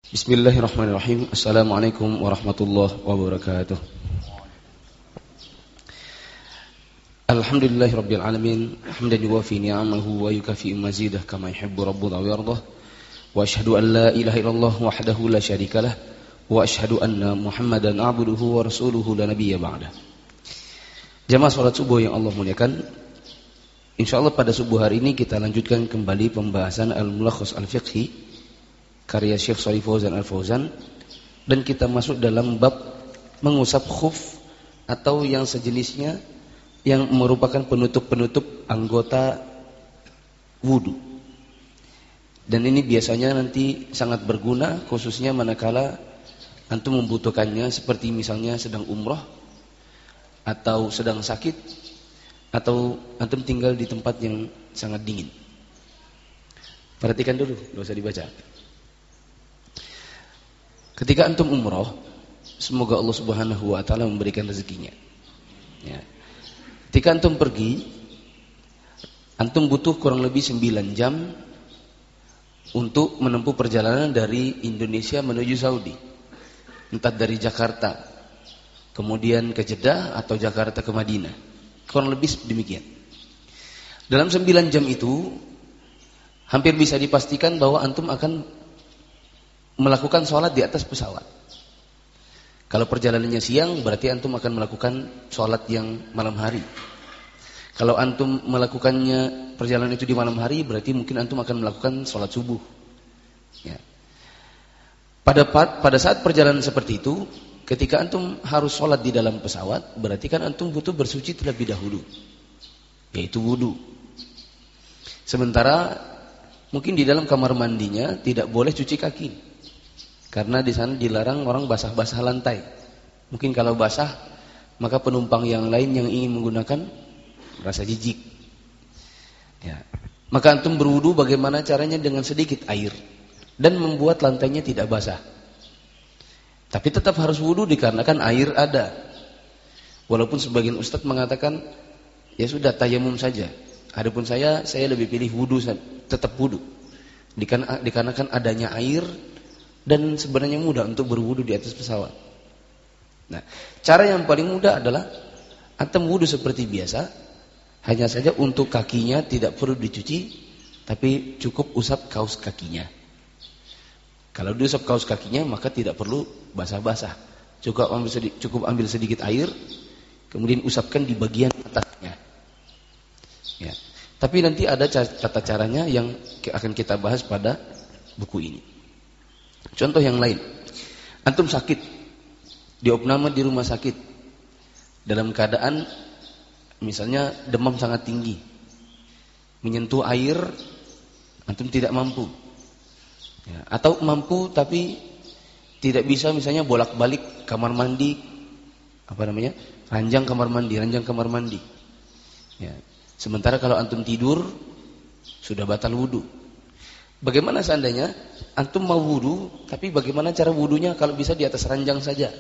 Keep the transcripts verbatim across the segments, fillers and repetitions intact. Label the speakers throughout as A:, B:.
A: Bismillahirrahmanirrahim. Assalamualaikum warahmatullahi wabarakatuh. Alhamdulillahirabbil alamin, hamdan yuwafi ni'amahu wa yukafi mazidah kama yuhibbu rabbuna wa yardah. Wa asyhadu an la ilaha illallah wahdahu la syarikalah wa asyhadu anna Muhammadan abduhu wa rasuluhu la nabiyya ba'dah. Jamaah salat subuh yang Allah muliakan, insyaallah pada subuh hari ini kita lanjutkan kembali pembahasan Al-Mulakhas Al-Fiqhi karya Syekh Shalih Fauzan Al-Fauzan, dan kita masuk dalam bab mengusap khuf atau yang sejenisnya yang merupakan penutup-penutup anggota wudu. Dan ini biasanya nanti sangat berguna khususnya manakala antum membutuhkannya, seperti misalnya sedang umroh atau sedang sakit atau antum tinggal di tempat yang sangat dingin. Perhatikan dulu, enggak usah dibaca. Ketika antum umroh, semoga Allah Subhanahu wa taala memberikan rezekinya. Ya. Ketika antum pergi, antum butuh kurang lebih sembilan jam untuk menempuh perjalanan dari Indonesia menuju Saudi. Entah dari Jakarta kemudian ke Jeddah atau Jakarta ke Madinah. Kurang lebih demikian. Dalam sembilan jam itu hampir bisa dipastikan bahwa antum akan melakukan sholat di atas pesawat. Kalau perjalanannya siang, berarti antum akan melakukan sholat yang malam hari. Kalau antum melakukannya perjalanan itu di malam hari, berarti mungkin antum akan melakukan sholat subuh. Ya. Pada pada saat perjalanan seperti itu, ketika antum harus sholat di dalam pesawat, berarti kan antum butuh bersuci terlebih dahulu, yaitu wudu. Sementara mungkin di dalam kamar mandinya tidak boleh cuci kaki. Karena di sana dilarang orang basah-basah lantai. Mungkin kalau basah, maka penumpang yang lain yang ingin menggunakan rasa jijik. Ya. Maka antum berwudu bagaimana caranya? Dengan sedikit air dan membuat lantainya tidak basah. Tapi tetap harus wudu dikarenakan air ada. Walaupun sebagian ustadz mengatakan ya sudah tayamum saja. Adapun saya, saya lebih pilih wudu, tetap wudu. Dikarenakan adanya air. Dan sebenarnya mudah untuk berwudu di atas pesawat. Nah, cara yang paling mudah adalah antum wudu seperti biasa, hanya saja untuk kakinya tidak perlu dicuci, tapi cukup usap kaos kakinya. Kalau diusap kaos kakinya maka tidak perlu basah-basah. Cukup ambil sedikit, cukup ambil sedikit air, kemudian usapkan di bagian atasnya. Ya. Tapi nanti ada tata caranya yang akan kita bahas pada buku ini. Contoh yang lain, antum sakit, diopname di rumah sakit, dalam keadaan misalnya demam sangat tinggi, menyentuh air, antum tidak mampu, ya, atau mampu tapi tidak bisa misalnya bolak-balik kamar mandi, apa namanya, ranjang kamar mandi, ranjang kamar mandi. Ya. Sementara kalau antum tidur sudah batal wudu. Bagaimana seandainya antum mau wudu, tapi bagaimana cara wudunya kalau bisa di atas ranjang saja?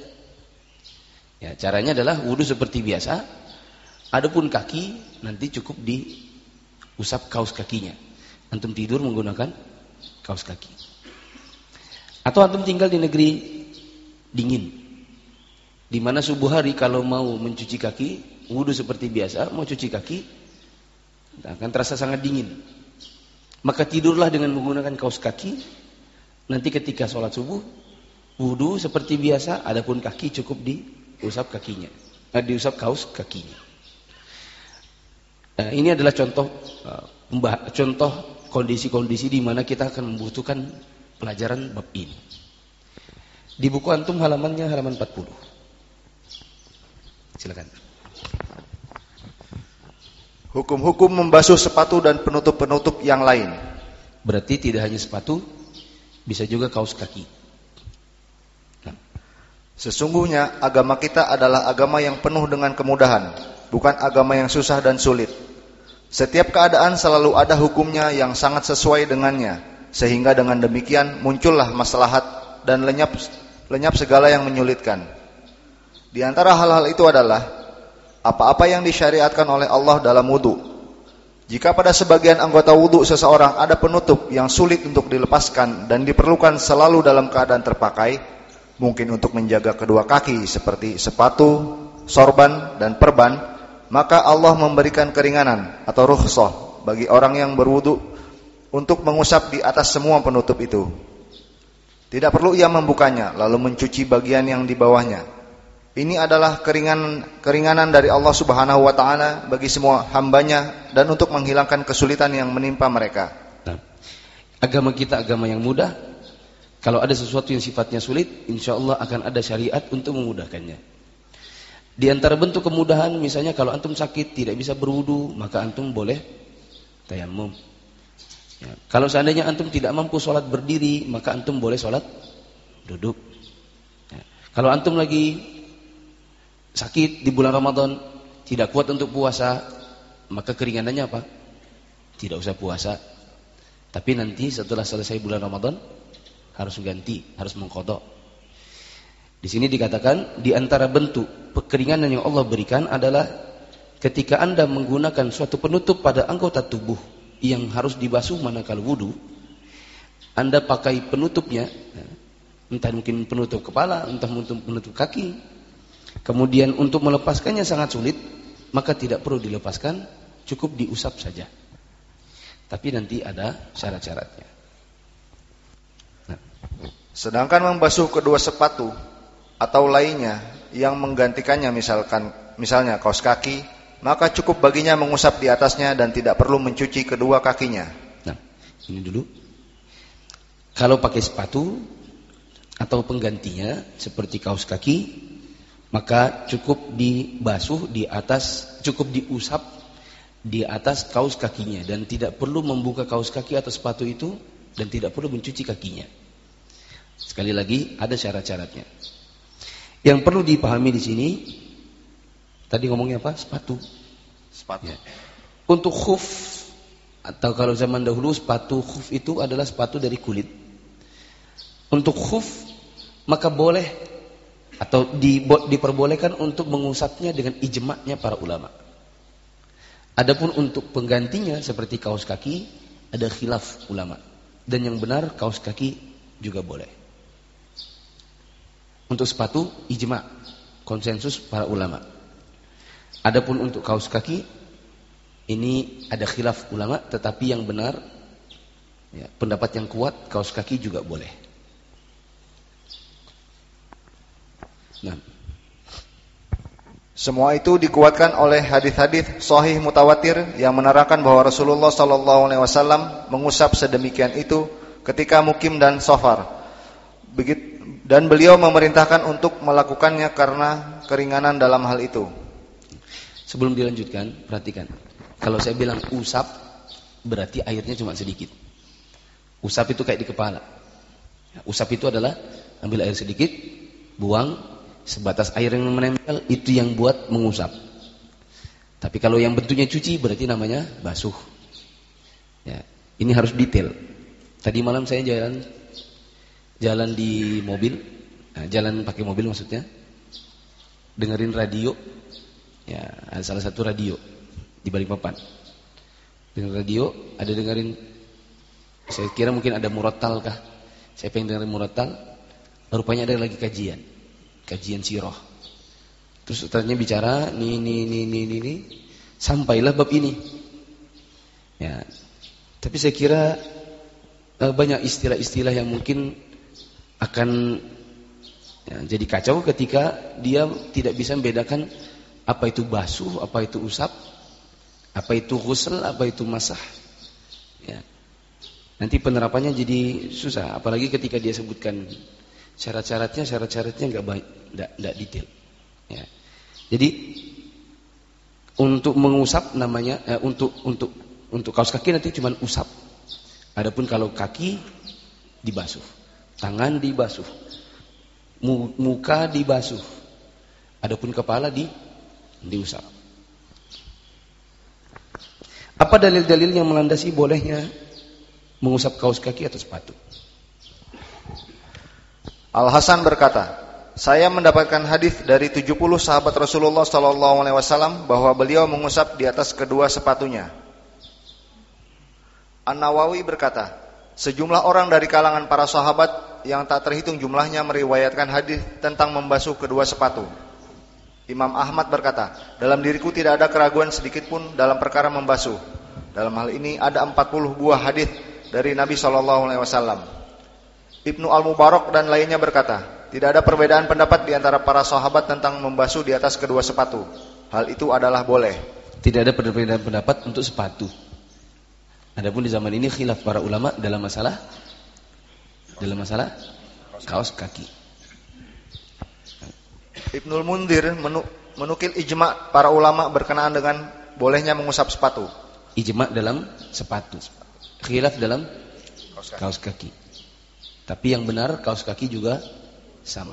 A: Ya, caranya adalah wudu seperti biasa. Adapun kaki nanti cukup diusap kaos kakinya. Antum tidur menggunakan kaos kaki. Atau antum tinggal di negeri dingin, di mana subuh hari kalau mau mencuci kaki, wudu seperti biasa, mau cuci kaki, akan terasa sangat dingin. Maka tidurlah dengan menggunakan kaos kaki. Nanti ketika sholat subuh, wudu seperti biasa, adapun kaki cukup diusap kakinya, eh, diusap kaos kakinya. Nah, ini adalah contoh uh, contoh kondisi-kondisi di mana kita akan membutuhkan pelajaran bab ini. Di buku antum halamannya halaman empat puluh. Silakan.
B: Hukum-hukum membasuh sepatu dan penutup-penutup yang lain.
A: Berarti tidak hanya sepatu, bisa juga kaos kaki. Nah.
B: Sesungguhnya agama kita adalah agama yang penuh dengan kemudahan, bukan agama yang susah dan sulit. Setiap keadaan selalu ada hukumnya yang sangat sesuai dengannya, sehingga dengan demikian muncullah maslahat dan lenyap lenyap segala yang menyulitkan. Di antara hal-hal itu adalah apa-apa yang disyariatkan oleh Allah dalam wudu. Jika pada sebagian anggota wudu seseorang ada penutup yang sulit untuk dilepaskan dan diperlukan selalu dalam keadaan terpakai, mungkin untuk menjaga kedua kaki seperti sepatu, sorban, dan perban, maka Allah memberikan keringanan atau rukhsah bagi orang yang berwudu untuk mengusap di atas semua penutup itu. Tidak perlu ia membukanya lalu mencuci bagian yang di bawahnya. Ini adalah keringanan, keringanan dari Allah Subhanahu wa Ta'ala bagi semua hambanya dan untuk menghilangkan kesulitan yang menimpa mereka.
A: Nah, agama kita agama yang mudah. Kalau ada sesuatu yang sifatnya sulit, insya Allah akan ada syariat untuk memudahkannya. Di antara bentuk kemudahan, misalnya kalau antum sakit tidak bisa berwudu, maka antum boleh tayamum. Ya, kalau seandainya antum tidak mampu sholat berdiri, maka antum boleh sholat duduk. Ya, kalau antum lagi sakit di bulan Ramadan, tidak kuat untuk puasa, maka keringanannya apa? Tidak usah puasa. Tapi nanti setelah selesai bulan Ramadan harus ganti, harus mengqadha. Di sini dikatakan di antara bentuk keringanan yang Allah berikan adalah ketika Anda menggunakan suatu penutup pada anggota tubuh yang harus dibasuh manakala wudu, Anda pakai penutupnya, entah mungkin penutup kepala, entah penutup kaki. Kemudian untuk melepaskannya sangat sulit, maka tidak perlu dilepaskan, cukup diusap saja. Tapi nanti ada syarat-syaratnya. Nah.
B: Sedangkan membasuh kedua sepatu atau lainnya yang menggantikannya, misalkan misalnya kaos kaki, maka cukup baginya mengusap di atasnya dan tidak perlu mencuci kedua kakinya.
A: Nah, ini dulu. Kalau pakai sepatu atau penggantinya seperti kaos kaki, maka cukup dibasuh di atas, cukup diusap di atas kaos kakinya dan tidak perlu membuka kaos kaki atau sepatu itu dan tidak perlu mencuci kakinya. Sekali lagi ada syarat-syaratnya. Yang perlu dipahami di sini, tadi ngomongnya apa? Sepatu.
B: Sepatu.
A: Ya. Untuk khuf atau kalau zaman dahulu sepatu khuf itu adalah sepatu dari kulit. Untuk khuf maka boleh atau di, diperbolehkan untuk mengusapnya dengan ijma'nya para ulama. Adapun untuk penggantinya seperti kaos kaki ada khilaf ulama. Dan yang benar kaos kaki juga boleh. Untuk sepatu ijma', konsensus para ulama. Adapun untuk kaos kaki ini ada khilaf ulama, tetapi yang benar ya, pendapat yang kuat kaos kaki juga boleh. Nah.
B: Semua itu dikuatkan oleh hadis-hadis sahih mutawatir yang menerangkan bahwa Rasulullah sallallahu alaihi wasallam mengusap sedemikian itu ketika mukim dan safar. Begitu, dan beliau memerintahkan untuk melakukannya karena keringanan dalam hal itu.
A: Sebelum dilanjutkan, perhatikan. Kalau saya bilang usap, berarti airnya cuma sedikit. Usap itu kayak di kepala. Usap itu adalah ambil air sedikit, buang. Sebatas air yang menempel itu yang buat mengusap. Tapi kalau yang bentuknya cuci berarti namanya basuh. Ya, ini harus detail. Tadi malam saya jalan jalan di mobil, nah, jalan pakai mobil maksudnya, dengerin radio. Ya, ada salah satu radio di Balikpapan. Dengerin radio, ada dengerin. Saya kira mungkin ada murattal kah? Saya pengen dengerin murattal. Rupanya ada lagi kajian. Kajian sirah. Terus ustaznya bicara nih nih nih nih nih, nih. Sampailah bab ini. Ya. Tapi saya kira eh, banyak istilah-istilah yang mungkin akan ya, jadi kacau ketika dia tidak bisa membedakan apa itu basuh, apa itu usap, apa itu ghusl, apa itu masah. Ya. Nanti penerapannya jadi susah, apalagi ketika dia sebutkan syarat-syaratnya, syarat-syaratnya enggak baik, enggak enggak detail. Ya. Jadi untuk mengusap namanya eh, untuk untuk untuk kaos kaki nanti cuma usap. Adapun kalau kaki dibasuh, tangan dibasuh, muka dibasuh. Adapun kepala di diusap. Apa dalil-dalil yang melandasi bolehnya mengusap kaos kaki atau sepatu?
B: Al-Hasan berkata, saya mendapatkan hadis dari tujuh puluh sahabat Rasulullah sallallahu alaihi wasallam bahwa beliau mengusap di atas kedua sepatunya. An-Nawawi berkata, sejumlah orang dari kalangan para sahabat yang tak terhitung jumlahnya meriwayatkan hadis tentang membasuh kedua sepatu. Imam Ahmad berkata, dalam diriku tidak ada keraguan sedikit pun dalam perkara membasuh. Dalam hal ini ada empat puluh buah hadis dari Nabi shallallahu alaihi wasallam. Ibnu Al-Mubarak dan lainnya berkata, tidak ada perbedaan pendapat di antara para sahabat tentang membasuh di atas kedua sepatu. Hal itu adalah boleh.
A: Tidak ada perbedaan pendapat untuk sepatu. Adapun di zaman ini khilaf para ulama dalam masalah dalam masalah kaos kaki.
B: Ibnul Munzir menukil ijma' para ulama berkenaan dengan bolehnya mengusap sepatu.
A: Ijma' dalam sepatu, khilaf dalam kaos kaki. kaos kaki. Tapi yang benar kaos kaki juga sama.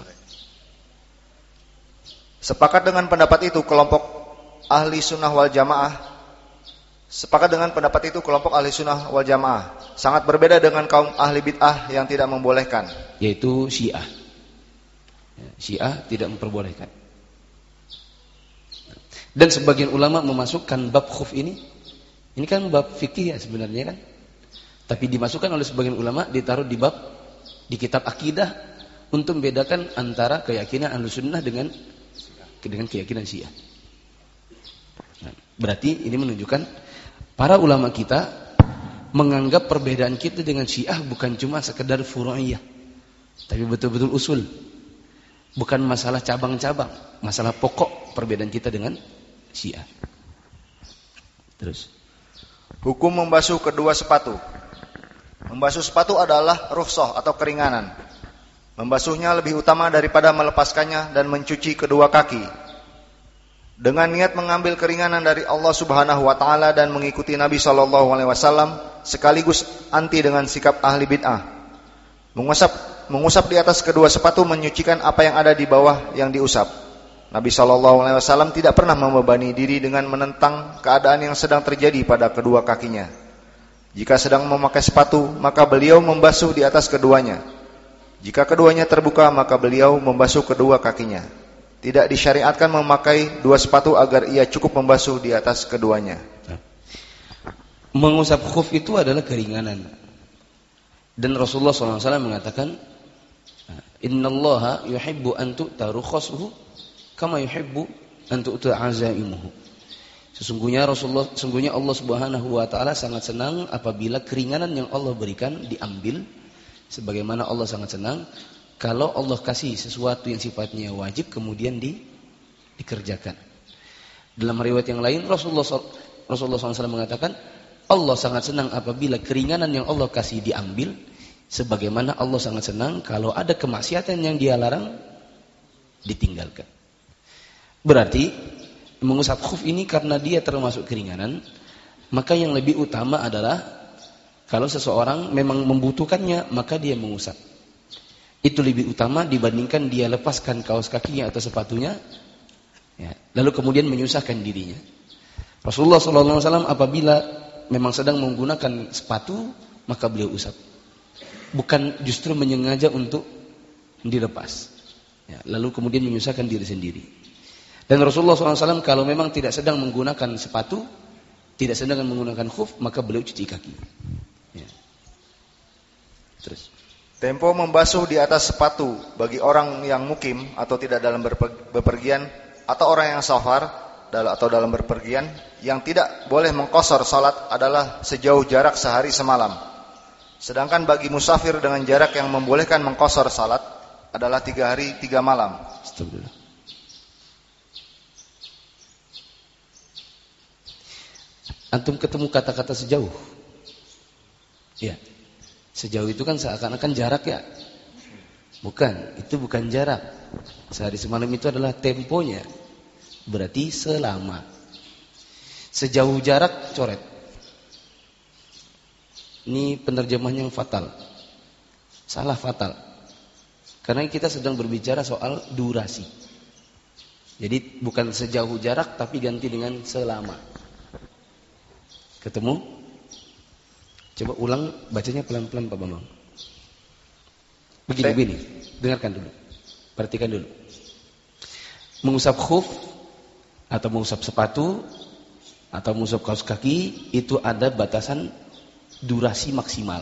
B: Sepakat dengan pendapat itu kelompok ahli sunnah wal jamaah. Sepakat dengan pendapat itu kelompok ahli sunnah wal jamaah. Sangat berbeda dengan kaum ahli bid'ah yang tidak membolehkan,
A: yaitu Syiah. Syiah tidak memperbolehkan. Dan sebagian ulama memasukkan bab khuf ini. Ini kan bab fikih ya sebenarnya kan. Tapi dimasukkan oleh sebagian ulama, ditaruh di bab di kitab akidah untuk membedakan antara keyakinan Ahlussunnah dengan dengan keyakinan Syiah. Nah, berarti ini menunjukkan para ulama kita menganggap perbedaan kita dengan Syiah bukan cuma sekedar furu'iyah, tapi betul-betul usul. Bukan masalah cabang-cabang, masalah pokok perbedaan kita dengan Syiah. Terus,
B: hukum membasuh kedua sepatu. Membasuh sepatu adalah rukhsah atau keringanan. Membasuhnya lebih utama daripada melepaskannya dan mencuci kedua kaki. Dengan niat mengambil keringanan dari Allah Subhanahu wa taala dan mengikuti Nabi sallallahu alaihi wasallam, sekaligus anti dengan sikap ahli bid'ah. Mengusap mengusap di atas kedua sepatu menyucikan apa yang ada di bawah yang diusap. Nabi sallallahu alaihi wasallam tidak pernah membebani diri dengan menentang keadaan yang sedang terjadi pada kedua kakinya. Jika sedang memakai sepatu, maka beliau membasuh di atas keduanya. Jika keduanya terbuka, maka beliau membasuh kedua kakinya. Tidak disyariatkan memakai dua sepatu agar ia cukup membasuh di atas keduanya.
A: Mengusap khuf itu adalah keringanan. Dan Rasulullah shallallahu alaihi wasallam mengatakan, Innallaha yuhibbu an tu'ta rukhasuhu kama yuhibbu an tu'ta azaimuhu. Sesungguhnya Rasulullah, sesungguhnya Allah Subhanahu wa taala sangat senang apabila keringanan yang Allah berikan diambil, sebagaimana Allah sangat senang kalau Allah kasih sesuatu yang sifatnya wajib kemudian di, dikerjakan. Dalam riwayat yang lain Rasulullah Rasulullah shallallahu alaihi wasallam mengatakan, Allah sangat senang apabila keringanan yang Allah kasih diambil, sebagaimana Allah sangat senang kalau ada kemaksiatan yang Dia larang ditinggalkan. Berarti mengusap khuf ini karena dia termasuk keringanan, maka yang lebih utama adalah kalau seseorang memang membutuhkannya, maka dia mengusap. Itu lebih utama dibandingkan dia lepaskan kaos kakinya atau sepatunya, ya, lalu kemudian menyusahkan dirinya. Rasulullah shallallahu alaihi wasallam apabila memang sedang menggunakan sepatu, maka beliau usap. Bukan justru menyengaja untuk dilepas, ya, lalu kemudian menyusahkan diri sendiri. Dan Rasulullah shallallahu alaihi wasallam kalau memang tidak sedang menggunakan sepatu, tidak sedang menggunakan khuf, maka beliau cuci kaki. Ya. Terus.
B: Tempo membasuh di atas sepatu bagi orang yang mukim atau tidak dalam bepergian, atau orang yang safar atau dalam bepergian, yang tidak boleh mengqashar salat adalah sejauh jarak sehari semalam. Sedangkan bagi musafir dengan jarak yang membolehkan mengqashar salat adalah tiga hari tiga malam.
A: Astagfirullah. Antum ketemu kata-kata sejauh, ya, sejauh itu kan seakan-akan jarak ya, bukan, itu bukan jarak. Sehari semalam itu adalah temponya, berarti selama. Sejauh jarak coret. Ini penerjemahan yang fatal, salah fatal, karena kita sedang berbicara soal durasi. Jadi bukan sejauh jarak tapi ganti dengan selama. Ketemu? Coba ulang bacanya pelan-pelan Pak Bambang. Begini-begini, dengarkan dulu. Perhatikan dulu. Mengusap khuf atau mengusap sepatu atau mengusap kaos kaki itu ada batasan durasi maksimal.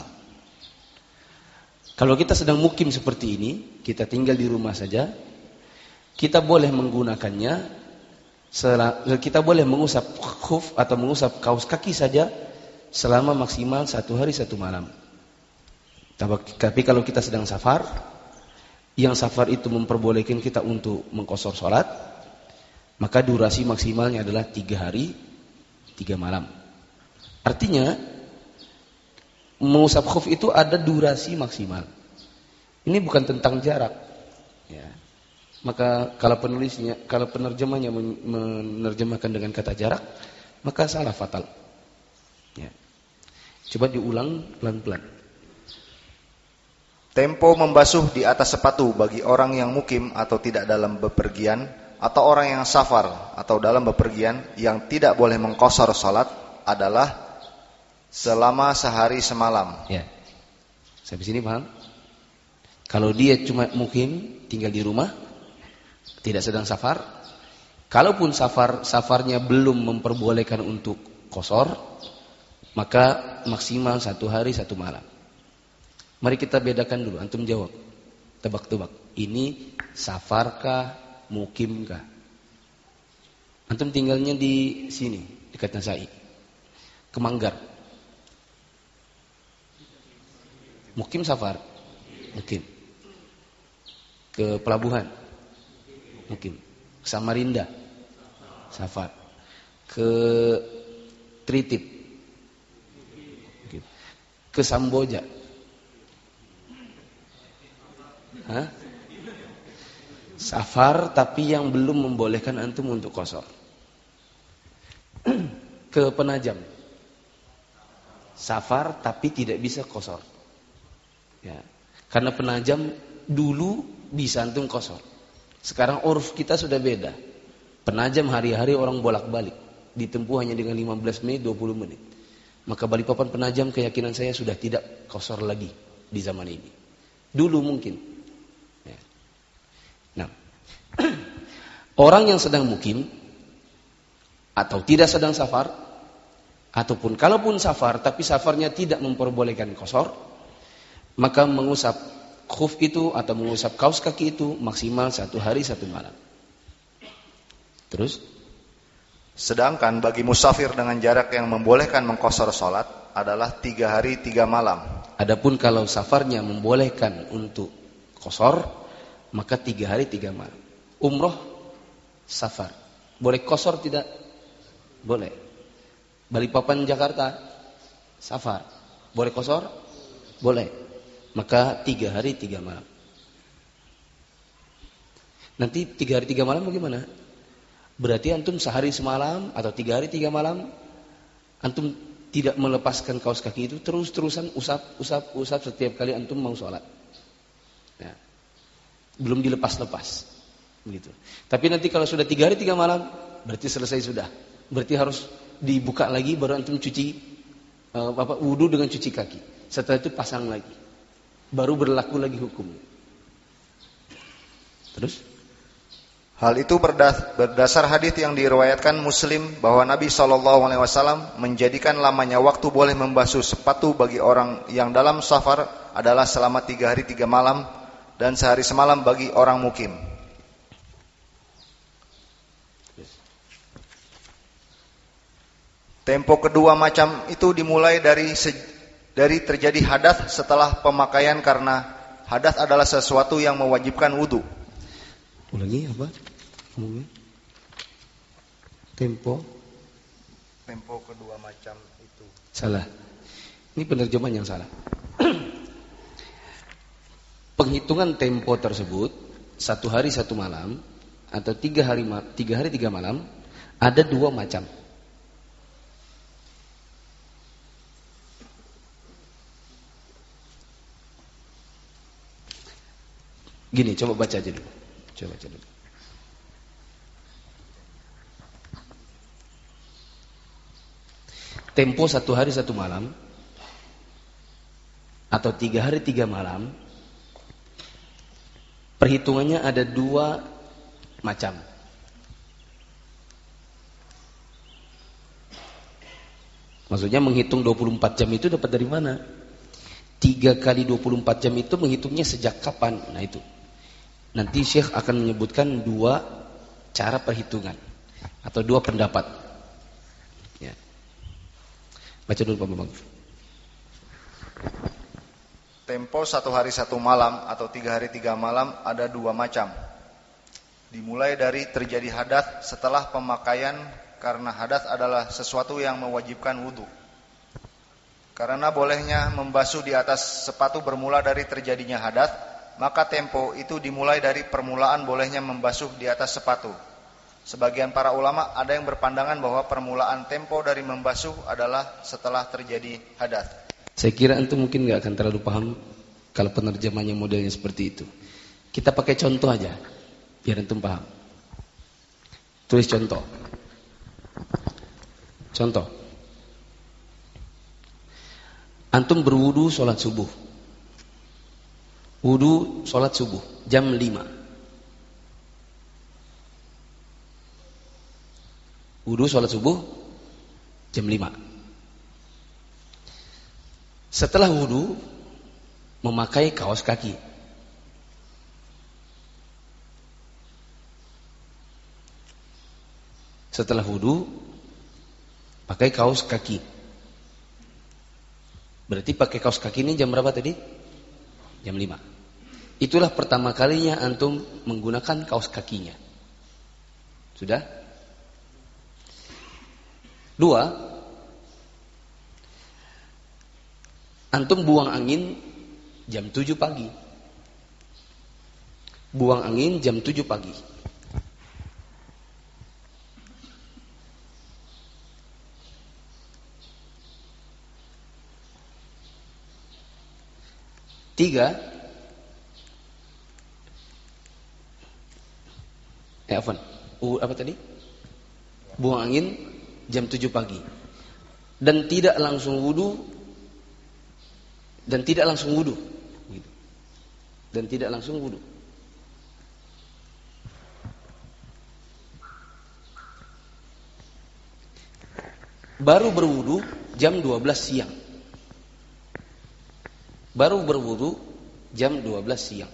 A: Kalau kita sedang mukim seperti ini, kita tinggal di rumah saja, kita boleh menggunakannya, kita boleh mengusap khuf atau mengusap kaus kaki saja selama maksimal satu hari satu malam. Tapi kalau kita sedang safar, yang safar itu memperbolehkan kita untuk mengqashar sholat, maka durasi maksimalnya adalah tiga hari tiga malam. Artinya mengusap khuf itu ada durasi maksimal. Ini bukan tentang jarak. Ya. Maka kalau penulisnya, kalau penerjemahnya menerjemahkan dengan kata jarak, maka salah fatal. Ya. Coba diulang pelan-pelan.
B: Tempo membasuh di atas sepatu bagi orang yang mukim atau tidak dalam bepergian, atau orang yang safar atau dalam bepergian yang tidak boleh mengqashar salat adalah selama sehari semalam.
A: Ya. Sampai sini paham? Kalau dia cuma mukim, tinggal di rumah, tidak sedang safar, kalaupun safar safarnya belum memperbolehkan untuk qashar, maka maksimal satu hari satu malam. Mari kita bedakan dulu, antum jawab, tebak-tebak. Ini safarkah, mukimkah? Antum tinggalnya di sini, dekat Nasai, ke Manggar. Mukim safar, mukim. Ke pelabuhan, mukim. Ke Samarinda, safar. Ke Tritip, mukim. Ke Samboja, hah? Safar tapi yang belum membolehkan antum untuk qashar. Ke Penajam, safar tapi tidak bisa qashar. Ya. Karena Penajam dulu bisa antum qashar. Sekarang urf kita sudah beda. Penajam hari-hari orang bolak-balik, ditempuh hanya dengan lima belas menit, dua puluh menit. Maka Balikpapan Penajam keyakinan saya sudah tidak qashar lagi di zaman ini. Dulu mungkin. Ya. Nah, orang yang sedang mukim atau tidak sedang safar, ataupun kalaupun safar tapi safarnya tidak memperbolehkan qashar, maka mengusap khuf itu atau mengusap kaus kaki itu maksimal satu hari satu malam. Terus,
B: sedangkan bagi musafir dengan jarak yang membolehkan mengqashar salat adalah tiga hari tiga malam.
A: Adapun kalau safarnya membolehkan untuk qashar, maka tiga hari tiga malam. Umroh, safar, boleh qashar tidak? Boleh. Balikpapan Jakarta, safar, boleh qashar? Boleh. Maka tiga hari tiga malam. Nanti tiga hari tiga malam bagaimana? Berarti antum sehari semalam atau tiga hari tiga malam, antum tidak melepaskan kaos kaki itu, terus-terusan usap, usap, usap setiap kali antum mau sholat. Ya. Belum dilepas-lepas, begitu. Tapi nanti kalau sudah tiga hari tiga malam, berarti selesai sudah. Berarti harus dibuka lagi baru antum cuci, uh, apa, wudu dengan cuci kaki. Setelah itu pasang lagi. Baru berlaku lagi hukum. Terus?
B: Hal itu berdasar hadis yang diriwayatkan Muslim bahwa Nabi shallallahu alaihi wasallam menjadikan lamanya waktu boleh membasuh sepatu bagi orang yang dalam safar adalah selama tiga hari tiga malam dan sehari semalam bagi orang mukim. Tempo kedua macam itu dimulai dari dari terjadi hadas setelah pemakaian, karena hadas adalah sesuatu yang mewajibkan wudu.
A: Ulangi apa? Ngomongnya. Tempo.
B: Tempo kedua macam itu.
A: Salah. Ini penerjemahan yang salah. Penghitungan tempo tersebut satu hari satu malam atau tiga hari tiga hari tiga malam ada dua macam. Gini, coba baca aja dulu. Coba baca dulu. Tempo satu hari satu malam atau tiga hari tiga malam, perhitungannya ada dua macam. Maksudnya menghitung dua puluh empat jam itu dapat dari mana? Tiga kali dua puluh empat jam itu menghitungnya sejak kapan? Nah itu. Nanti Syekh akan menyebutkan dua cara perhitungan atau dua pendapat. Ya. Baca dulu Pak Bambang.
B: Tempo satu hari satu malam atau tiga hari tiga malam ada dua macam. Dimulai dari terjadi hadas setelah pemakaian, karena hadas adalah sesuatu yang mewajibkan wudu. Karena bolehnya membasuh di atas sepatu bermula dari terjadinya hadas, maka tempo itu dimulai dari permulaan bolehnya membasuh di atas sepatu. Sebagian para ulama ada yang berpandangan bahwa permulaan tempo dari membasuh adalah setelah terjadi hadas.
A: Saya kira antum mungkin nggak akan terlalu paham kalau penerjemahnya modelnya seperti itu. Kita pakai contoh aja, biar antum paham. Tulis contoh. Contoh. Antum berwudu sholat subuh. Wudu sholat subuh jam lima. Wudu sholat subuh jam lima. Setelah wudu memakai kaos kaki. Setelah wudu pakai kaos kaki. Berarti pakai kaos kaki ini jam berapa tadi? Jam lima. Itulah pertama kalinya antum menggunakan kaos kakinya. Sudah? Dua, antum buang angin jam tujuh pagi. Buang angin jam tujuh pagi. Tiga, eh apa? Uh, apa tadi? Buang angin jam tujuh pagi. Dan tidak langsung wudu. Dan tidak langsung wudu. Dan tidak langsung wudu. Baru berwudu jam dua belas siang. Baru berwudu jam dua belas siang.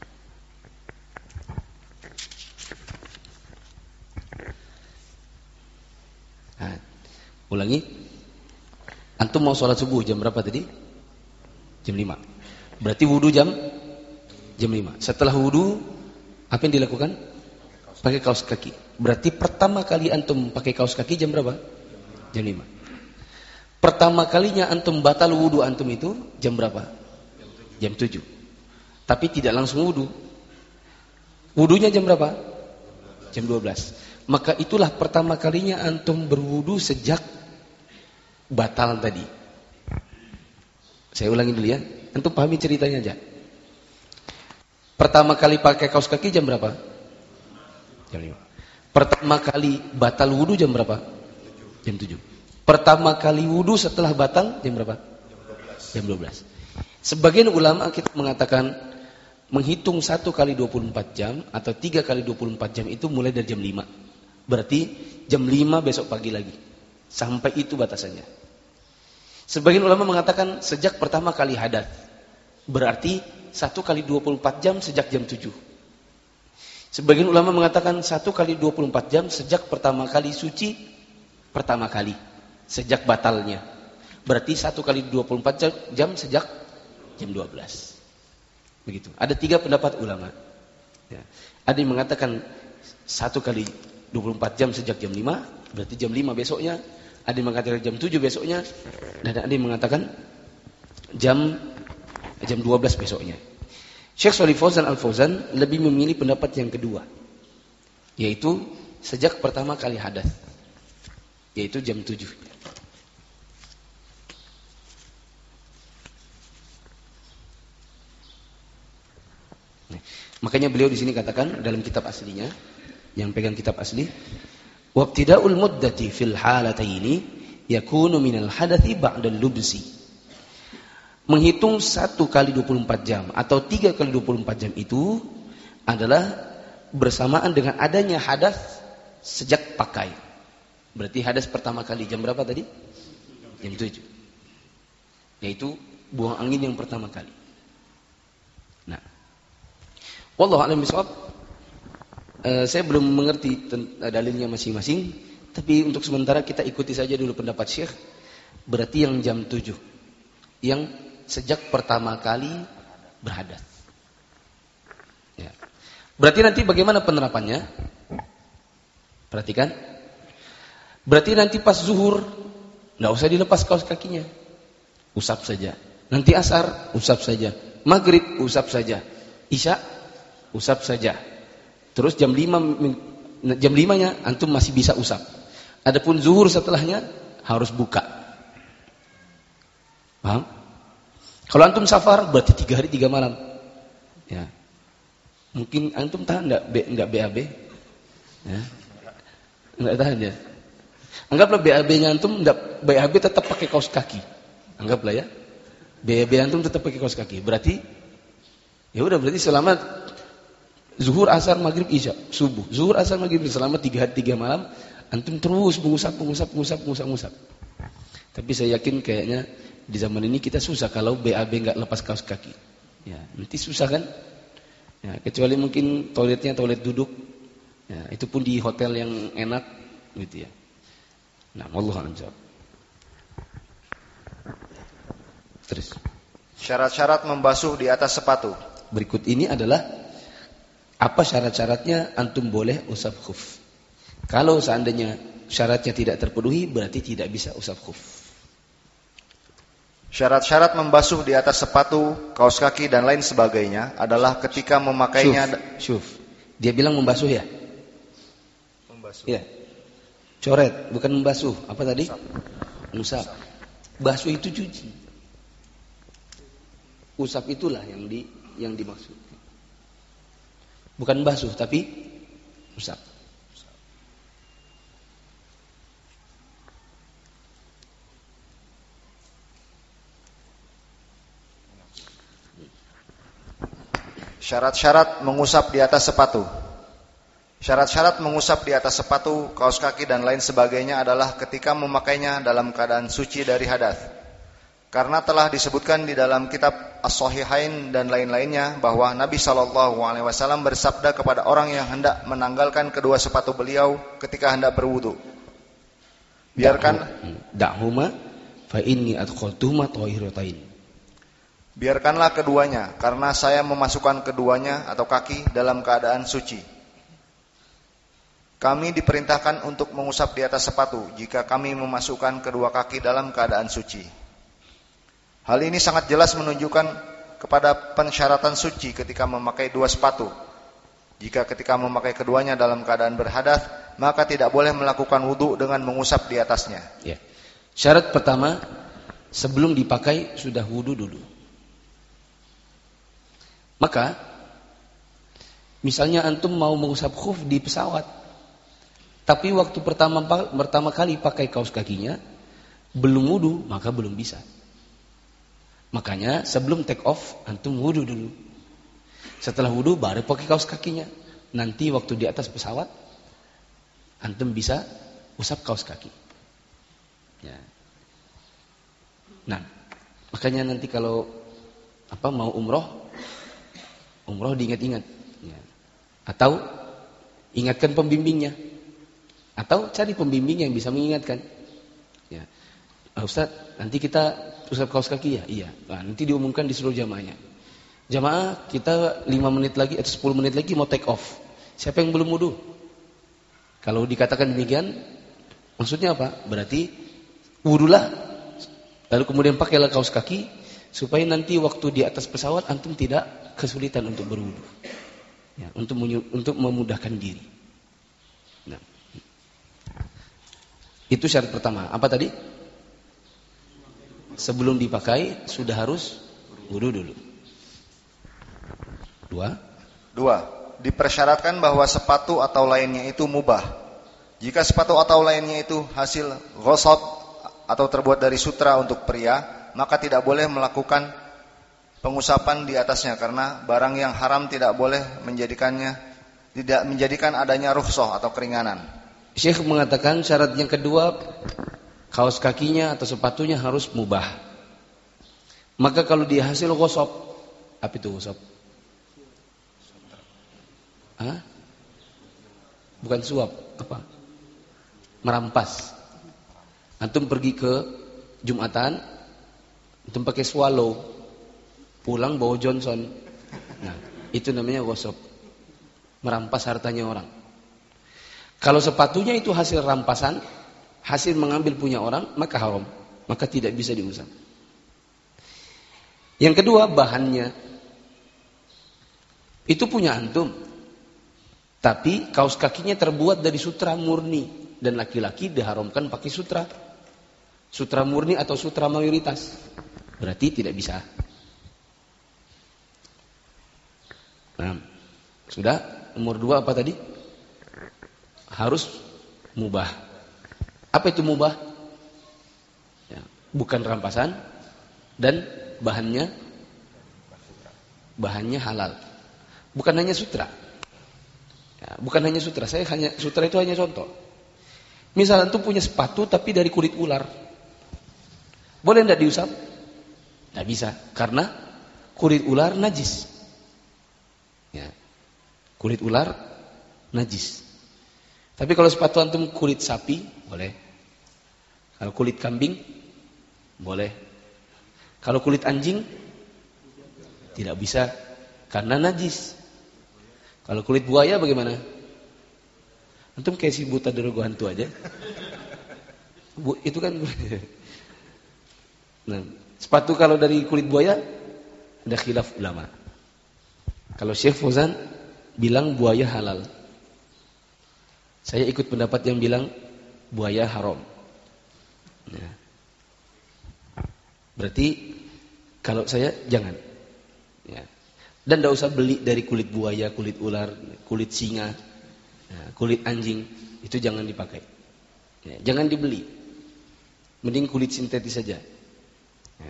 A: Nah, ulangi. Antum mau sholat subuh jam berapa tadi? Jam lima. Berarti wudu jam jam lima. Setelah wudu apa yang dilakukan? Pakai kaos kaki. Berarti pertama kali antum pakai kaos kaki jam berapa? Jam lima. Pertama kalinya antum batal wudu antum itu jam berapa? Jam tujuh. Tapi tidak langsung wudu. Wudunya jam berapa? Jam dua belas. Maka itulah pertama kalinya antum berwudu sejak batal tadi. Saya ulangi dulu ya. Antum pahami ceritanya aja. Pertama kali pakai kaos kaki jam berapa? Jam lima. Pertama kali batal wudu jam berapa? Jam tujuh. Pertama kali wudu setelah batal jam berapa? Jam dua belas. Sebagian ulama kita mengatakan menghitung satu kali dua puluh empat jam atau tiga kali dua puluh empat jam itu mulai dari jam lima. Berarti jam lima besok pagi lagi. Sampai itu batasannya. Sebagian ulama mengatakan sejak pertama kali hadas. Berarti satu kali dua puluh empat jam sejak jam tujuh. Sebagian ulama mengatakan satu kali dua puluh empat jam sejak pertama kali suci pertama kali. Sejak batalnya. Berarti satu kali dua puluh empat jam sejak jam dua belas. Begitu. Ada tiga pendapat ulama. Ya. Ada yang mengatakan satu kali dua puluh empat jam sejak jam lima. Berarti jam lima besoknya. Ada yang mengatakan jam tujuh besoknya. Dan ada yang mengatakan jam jam dua belas besoknya. Syekh Shalih Fauzan Al-Fauzan lebih memilih pendapat yang kedua. Yaitu sejak pertama kali hadas. Yaitu jam tujuh. Makanya beliau di sini katakan dalam kitab aslinya, yang pegang kitab asli, wabtida'ul muddati fil halataini yakunu minal hadathi ba'dal lubsi. Menghitung satu kali dua puluh empat jam atau tiga kali dua puluh empat jam itu adalah bersamaan dengan adanya hadas sejak pakai. Berarti hadas pertama kali jam berapa tadi? Jam tujuh. Yaitu buang angin yang pertama kali. Nah, wallahu a'lam bishawab. Uh, saya belum mengerti dalilnya masing-masing, tapi untuk sementara kita ikuti saja dulu pendapat Syekh. Berarti yang jam tujuh, yang sejak pertama kali berhadas. Ya. Berarti nanti bagaimana penerapannya? Perhatikan. Berarti nanti pas zuhur nggak usah dilepas kaos kakinya, usap saja. Nanti asar usap saja, maghrib usap saja, isya usap saja. Terus jam lima, jam limanya antum masih bisa usap. Adapun zuhur setelahnya harus buka. Paham? Kalau antum safar berarti tiga hari tiga malam. Ya. Mungkin antum tahan enggak B, enggak B A B? Ya. Enggak tahan ya. Anggaplah B A B-nya antum enggak, B A B tetap pakai kaos kaki. Anggaplah ya. B A B antum tetap pakai kaos kaki. Berarti ya udah, berarti selama zuhur, asar, maghrib, isya, subuh. Zuhur, asar, maghrib selama tiga hari tiga malam antum terus mengusap, mengusap, mengusap, mengusap, mengusap. Tapi saya yakin kayaknya di zaman ini kita susah kalau B A B enggak lepas kaos kaki. Ya, nanti susah kan? Ya, kecuali mungkin toiletnya toilet duduk. Ya, itu pun di hotel yang enak gitu ya. Nah, wallahu a'lam. Terus
B: syarat-syarat membasuh di atas sepatu.
A: Berikut ini adalah apa syarat-syaratnya antum boleh usap khuf. Kalau seandainya syaratnya tidak terpenuhi, berarti tidak bisa usap khuf.
B: Syarat-syarat membasuh di atas sepatu, kaos kaki dan lain sebagainya adalah ketika memakainya.
A: Syuf, syuf. Dia bilang membasuh ya? Membasuh. Ya. Coret, bukan membasuh. Apa tadi? Usap. Basuh itu cuci. Usap itulah yang di yang dimaksud. Bukan basuh tapi usap.
B: Syarat-syarat mengusap di atas sepatu. Syarat-syarat mengusap di atas sepatu, kaos kaki dan lain sebagainya adalah ketika memakainya dalam keadaan suci dari hadas. Karena telah disebutkan di dalam kitab As-Sahihain dan lain-lainnya bahwa Nabi shallallahu alaihi wasallam bersabda kepada orang yang hendak menanggalkan kedua sepatu beliau ketika hendak berwudu, biarkan
A: da'huma fa inni adkhaltuhuma tahiratain.
B: Biarkanlah keduanya, karena saya memasukkan keduanya atau kaki dalam keadaan suci. Kami diperintahkan untuk mengusap di atas sepatu jika kami memasukkan kedua kaki dalam keadaan suci. Hal ini sangat jelas menunjukkan kepada pensyaratan suci ketika memakai dua sepatu. Jika ketika memakai keduanya dalam keadaan berhadas, maka tidak boleh melakukan wudu dengan mengusap di atasnya.
A: Ya. Syarat pertama, sebelum dipakai sudah wudu dulu. Maka, misalnya antum mau mengusap khuf di pesawat, tapi waktu pertama pertama kali pakai kaos kakinya belum wudu, maka belum bisa. Makanya sebelum take off antum wudu dulu. Setelah wudu baru pakai kaos kakinya. Nanti waktu di atas pesawat antum bisa usap kaos kaki. Ya. Nah, makanya nanti kalau apa mau umroh, umroh diingat-ingat. Ya. Atau ingatkan pembimbingnya. Atau cari pembimbing yang bisa mengingatkan. Ya. Ustaz, nanti kita usap kaos kaki ya? Iya. Nah, nanti diumumkan di seluruh jamaahnya. Jamaah, kita lima menit lagi atau sepuluh menit lagi mau take off. Siapa yang belum wudu? Kalau dikatakan demikian, maksudnya apa? Berarti wudulah, lalu kemudian pakailah kaos kaki, supaya nanti waktu di atas pesawat antum tidak kesulitan untuk berwudu. Ya, untuk untuk memudahkan diri. Nah. Itu syarat pertama. Apa tadi? Sebelum dipakai sudah harus wudu dulu. Dua.
B: Dua. Dipersyaratkan bahwa sepatu atau lainnya itu mubah. Jika sepatu atau lainnya itu hasil ghasab atau terbuat dari sutra untuk pria, maka tidak boleh melakukan pengusapan di atasnya karena barang yang haram tidak boleh menjadikannya tidak menjadikan adanya rukhsah atau keringanan.
A: Syekh mengatakan syarat yang kedua, kaos kakinya atau sepatunya harus mubah. Maka kalau dia hasil ghosab, apa itu ghosab? Hah? Bukan suap, apa? Merampas. Antum pergi ke Jumatan, antum pakai swallow, pulang bawa Johnson. Nah, itu namanya ghosab. Merampas hartanya orang. Kalau sepatunya itu hasil rampasan, hasil mengambil punya orang, maka haram, maka tidak bisa diusap. Yang kedua, bahannya itu punya antum, tapi kaos kakinya terbuat dari sutra murni, dan laki-laki diharamkan pakai sutra, sutra murni atau sutra mayoritas, berarti tidak bisa. Nah, sudah. Nomor dua apa tadi? Harus mubah. Apa itu mubah? Ya, bukan rampasan dan bahannya bahannya halal. Bukan hanya sutra. Ya, bukan hanya sutra. Saya hanya sutra itu hanya contoh. Misalnya tuh punya sepatu tapi dari kulit ular. Boleh enggak diusap? Enggak bisa, karena kulit ular najis. Ya. Kulit ular najis. Tapi kalau sepatu antum kulit sapi, boleh. Kalau kulit kambing, boleh. Kalau kulit anjing, tidak bisa, karena najis. Kalau kulit buaya bagaimana? Antum kayak si buta derogo hantu aja. Bu, itu kan. Nah, sepatu kalau dari kulit buaya, ada khilaf ulama. Kalau Syekh Fauzan bilang buaya halal. Saya ikut pendapat yang bilang buaya haram. Ya. Berarti kalau saya jangan. Ya. Dan tidak usah beli dari kulit buaya, kulit ular, kulit singa, ya, kulit anjing. Itu jangan dipakai. Ya. Jangan dibeli. Mending kulit sintetis saja. Ya.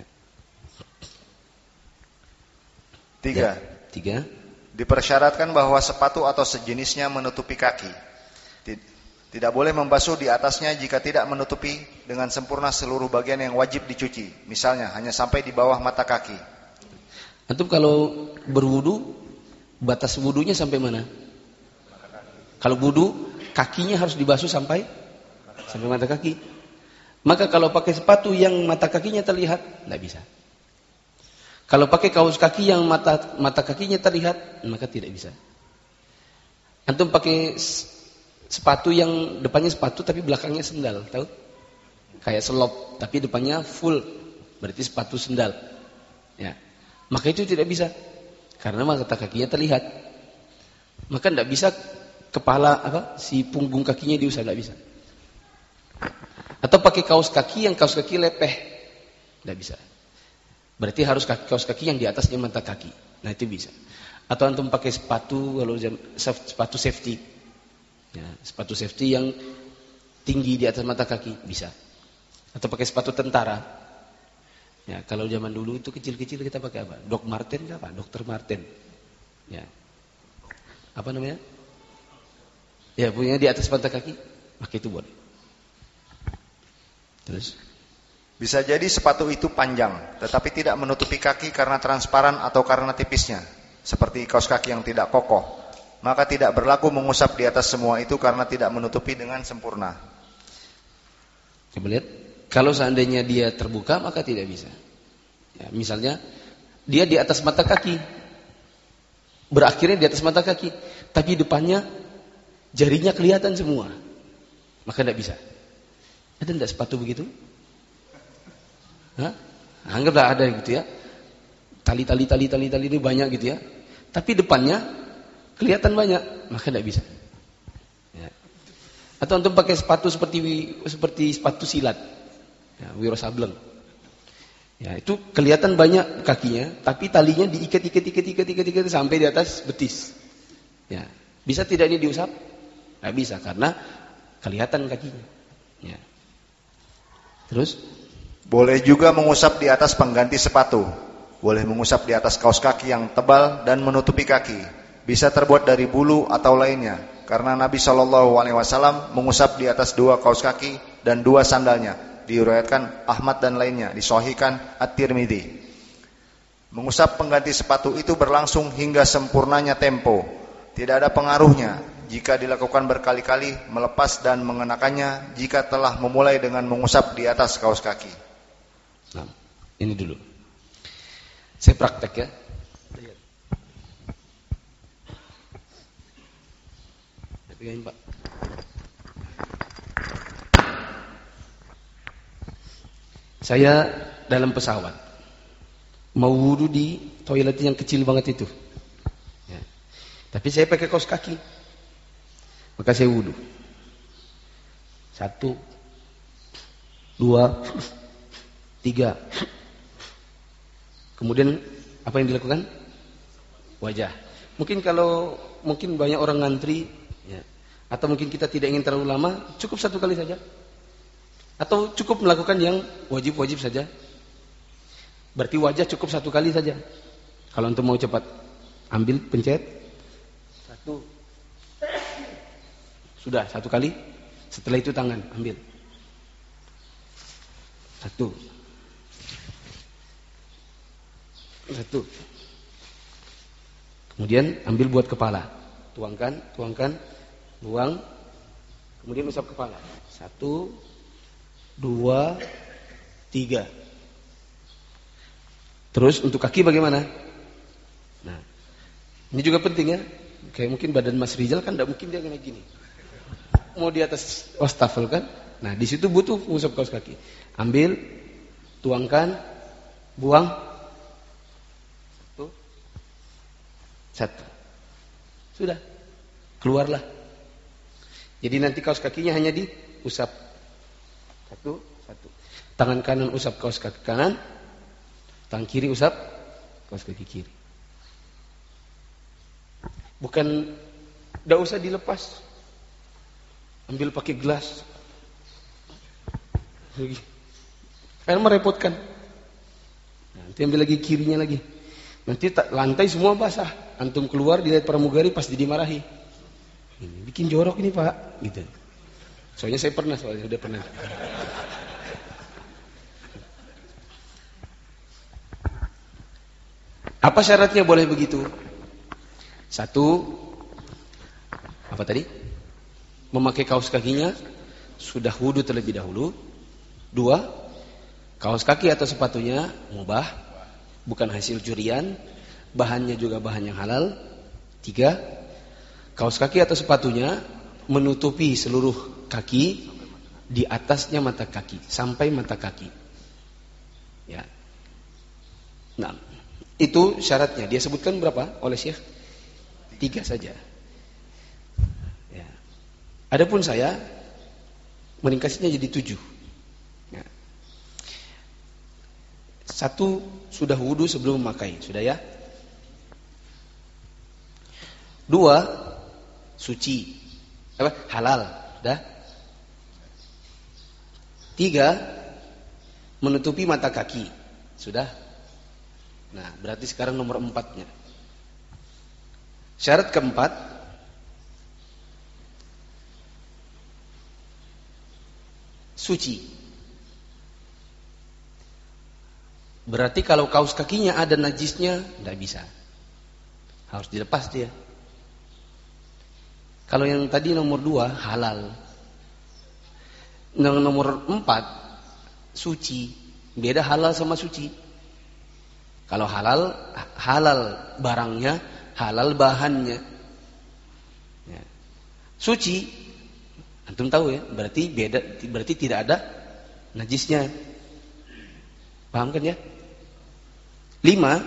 B: Tiga.
A: Ya. Tiga.
B: Dipersyaratkan bahwa sepatu atau sejenisnya menutupi kaki. Tidak boleh membasuh di atasnya jika tidak menutupi dengan sempurna seluruh bagian yang wajib dicuci. Misalnya hanya sampai di bawah mata kaki.
A: Antum kalau berwudu, batas wudunya sampai mana? Kalau wudu, kakinya harus dibasuh sampai sampai mata kaki. Maka kalau pakai sepatu yang mata kakinya terlihat, tidak bisa. Kalau pakai kaos kaki yang mata mata kakinya terlihat, maka tidak bisa. Antum pakai sepatu yang depannya sepatu tapi belakangnya sendal, tahu? Kayak selop tapi depannya full, berarti sepatu sendal. Ya. Maka itu tidak bisa. Karena mata kakinya terlihat. Maka tidak bisa kepala apa si punggung kakinya diusap, tidak bisa. Atau pakai kaos kaki yang kaos kaki lepeh, tidak bisa. Berarti harus kaki, kaos kaki yang di atasnya mata kaki. Nah itu bisa. Atau antum pakai sepatu kalau sepatu safety, ya, sepatu safety yang tinggi di atas mata kaki bisa. Atau pakai sepatu tentara. Ya kalau zaman dulu itu kecil-kecil kita pakai apa? Doc Marten apa? Dokter Marten. Ya. Apa namanya? Ya punya di atas mata kaki, pakai itu boleh. Terus.
B: Bisa jadi sepatu itu panjang, tetapi tidak menutupi kaki karena transparan atau karena tipisnya, seperti kaos kaki yang tidak kokoh. Maka tidak berlaku mengusap di atas semua itu karena tidak menutupi dengan sempurna.
A: Coba lihat, kalau seandainya dia terbuka maka tidak bisa. Ya, misalnya dia di atas mata kaki, berakhirnya di atas mata kaki, tapi depannya jarinya kelihatan semua, maka tidak bisa. Ada tidak sepatu begitu? Hah? Anggaplah ada gitu ya. Tali-tali tali-tali tali ini banyak gitu ya. Tapi depannya kelihatan banyak, maka tidak bisa. Ya. Atau untuk pakai sepatu seperti seperti sepatu silat. Ya, Wiro Sableng. Ya, itu kelihatan banyak kakinya, tapi talinya diikat-ikat-ikat-ikat-ikat sampai di atas betis. Ya. Bisa tidak ini diusap? Tidak bisa karena kelihatan kakinya. Ya. Terus
B: boleh juga mengusap di atas pengganti sepatu. Boleh mengusap di atas kaos kaki yang tebal dan menutupi kaki. Bisa terbuat dari bulu atau lainnya. Karena Nabi shallallahu alaihi wasallam mengusap di atas dua kaos kaki dan dua sandalnya. Diriwayatkan Ahmad dan lainnya, disahihkan At-Tirmidzi. Mengusap pengganti sepatu itu berlangsung hingga sempurnanya tempo. Tidak ada pengaruhnya jika dilakukan berkali-kali, melepas dan mengenakannya jika telah memulai dengan mengusap di atas kaos kaki.
A: Nah, ini dulu. Saya praktek ya. Pegain, Pak. Saya dalam pesawat mau wudu di toilet yang kecil banget itu, ya. Tapi saya pakai kaos kaki, maka saya wudu. Satu, dua, tiga. Kemudian apa yang dilakukan? Wajah. Mungkin kalau mungkin banyak orang ngantri, ya. Atau mungkin kita tidak ingin terlalu lama, cukup satu kali saja. Atau cukup melakukan yang wajib-wajib saja. Berarti wajah cukup satu kali saja. Kalau untuk mau cepat, ambil pencet satu, sudah satu kali. Setelah itu tangan ambil satu, satu. Kemudian ambil buat kepala, tuangkan, tuangkan, buang. Kemudian usap kepala. Satu, dua, tiga. Terus untuk kaki bagaimana? Nah, ini juga penting ya. Kayak mungkin badan Mas Rizal kan tidak mungkin dia kayak gini. Mau di atas wastafel kan? Nah, di situ butuh mengusap kaos kaki. Ambil, tuangkan, buang. Satu, satu. Sudah, keluarlah. Jadi nanti kaos kakinya hanya diusap. Satu, satu. Tangan kanan usap kaos kaki kanan, tangan kiri usap kaos kaki kiri. Bukan, tidak usah dilepas. Ambil pakai gelas. Karena merepotkan. Nanti ambil lagi kirinya lagi. Nanti lantai semua basah. Antum keluar dilihat pramugari pasti dimarahi. Ini bikin jorok ini Pak, gitu. Soalnya saya pernah, soalnya sudah pernah. Apa syaratnya boleh begitu? Satu, apa tadi? Memakai kaos kakinya sudah wudu terlebih dahulu. Dua, kaos kaki atau sepatunya mubah, bukan hasil curian, bahannya juga bahan yang halal. Tiga, kaos kaki atau sepatunya menutupi seluruh kaki, di atasnya mata kaki, sampai mata kaki. Ya. Nah, itu syaratnya. Dia sebutkan berapa oleh Syekh? Tiga saja. Ya. Adapun saya meringkasnya jadi tujuh. Ya. Satu, sudah wudu sebelum memakai, sudah ya. Dua, suci, apa? Halal, sudah. Tiga, menutupi mata kaki, sudah. Nah, berarti sekarang nomor empatnya. Syarat keempat, suci. Berarti kalau kaos kakinya ada najisnya, tidak bisa. Harus dilepas dia. Kalau yang tadi nomor dua, halal. Yang nomor empat, suci. Beda halal sama suci. Kalau halal, halal barangnya, halal bahannya. Ya. Suci, antum tahu ya, berarti beda, berarti tidak ada najisnya. Paham kan ya? Lima,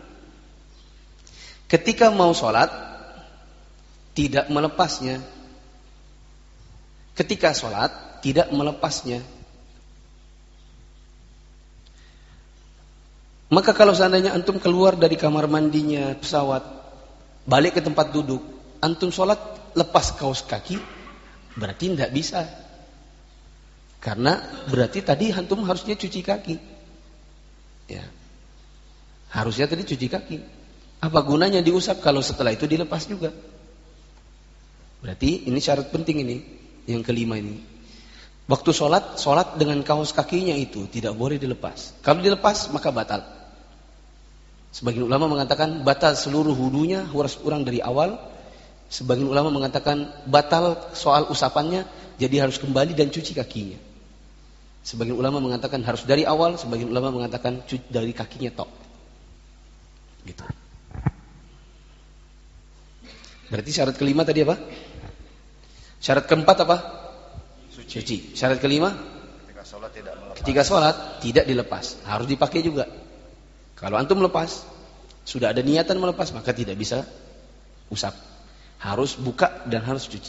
A: ketika mau sholat, tidak melepasnya. Ketika sholat, tidak melepasnya. Maka kalau seandainya antum keluar dari kamar mandinya pesawat, balik ke tempat duduk, antum sholat lepas kaos kaki, berarti tidak bisa. Karena berarti tadi antum harusnya cuci kaki. Ya. Harusnya tadi cuci kaki. Apa gunanya diusap kalau setelah itu dilepas juga? Berarti ini syarat penting ini, yang kelima ini. Waktu sholat, sholat dengan kaos kakinya itu tidak boleh dilepas. Kalau dilepas maka batal. Sebagian ulama mengatakan batal seluruh wudunya, harus ulang dari awal. Sebagian ulama mengatakan batal soal usapannya, jadi harus kembali dan cuci kakinya. Sebagian ulama mengatakan harus dari awal, sebagian ulama mengatakan cuci dari kakinya tok. Gitu. Berarti syarat kelima tadi apa? Syarat keempat apa? Suci. Syarat kelima?
B: Ketika sholat tidak melepas.
A: Ketika sholat tidak dilepas, harus dipakai juga. Kalau antum lepas, sudah ada niatan melepas, maka tidak bisa usap. Harus buka dan harus cuci.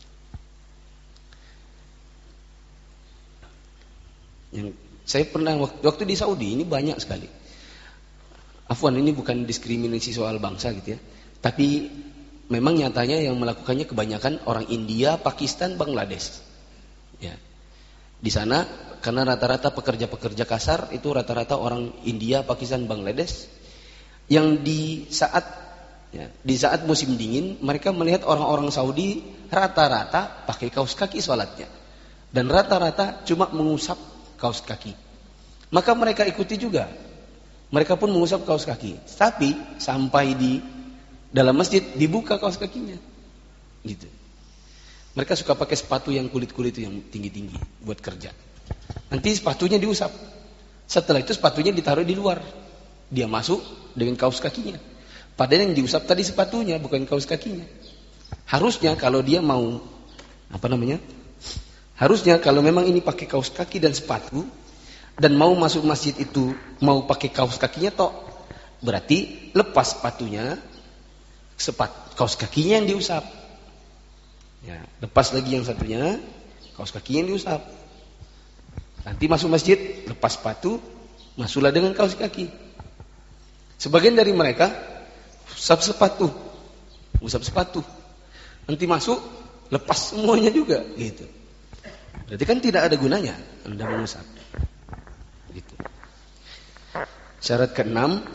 A: Yang saya pernah waktu, waktu di Saudi ini banyak sekali. Afwan, ini bukan diskriminasi soal bangsa gitu ya. Tapi memang nyatanya yang melakukannya kebanyakan orang India, Pakistan, Bangladesh. Ya. Di sana karena rata-rata pekerja-pekerja kasar itu rata-rata orang India, Pakistan, Bangladesh yang di saat ya, di saat musim dingin mereka melihat orang-orang Saudi rata-rata pakai kaos kaki sholatnya dan rata-rata cuma mengusap kaos kaki. Maka mereka ikuti juga. Mereka pun mengusap kaos kaki. Tapi sampai di dalam masjid dibuka kaos kakinya. Gitu. Mereka suka pakai sepatu yang kulit-kulit yang tinggi-tinggi buat kerja. Nanti sepatunya diusap. Setelah itu sepatunya ditaruh di luar. Dia masuk dengan kaos kakinya. Padahal yang diusap tadi sepatunya, bukan kaos kakinya. Harusnya kalau dia mau apa namanya? Harusnya kalau memang ini pakai kaos kaki dan sepatu dan mau masuk masjid itu mau pakai kaos kakinya tok, berarti lepas sepatunya, sepat kaos kakinya yang diusap. Ya, lepas lagi yang satunya, kaos kakinya yang diusap. Nanti masuk masjid, lepas sepatu, masuklah dengan kaos kaki. Sebagian dari mereka usap sepatu, usap sepatu. Nanti masuk, lepas semuanya juga, gitu. Berarti kan tidak ada gunanya Anda mengusap. Gitu. Syarat keenam,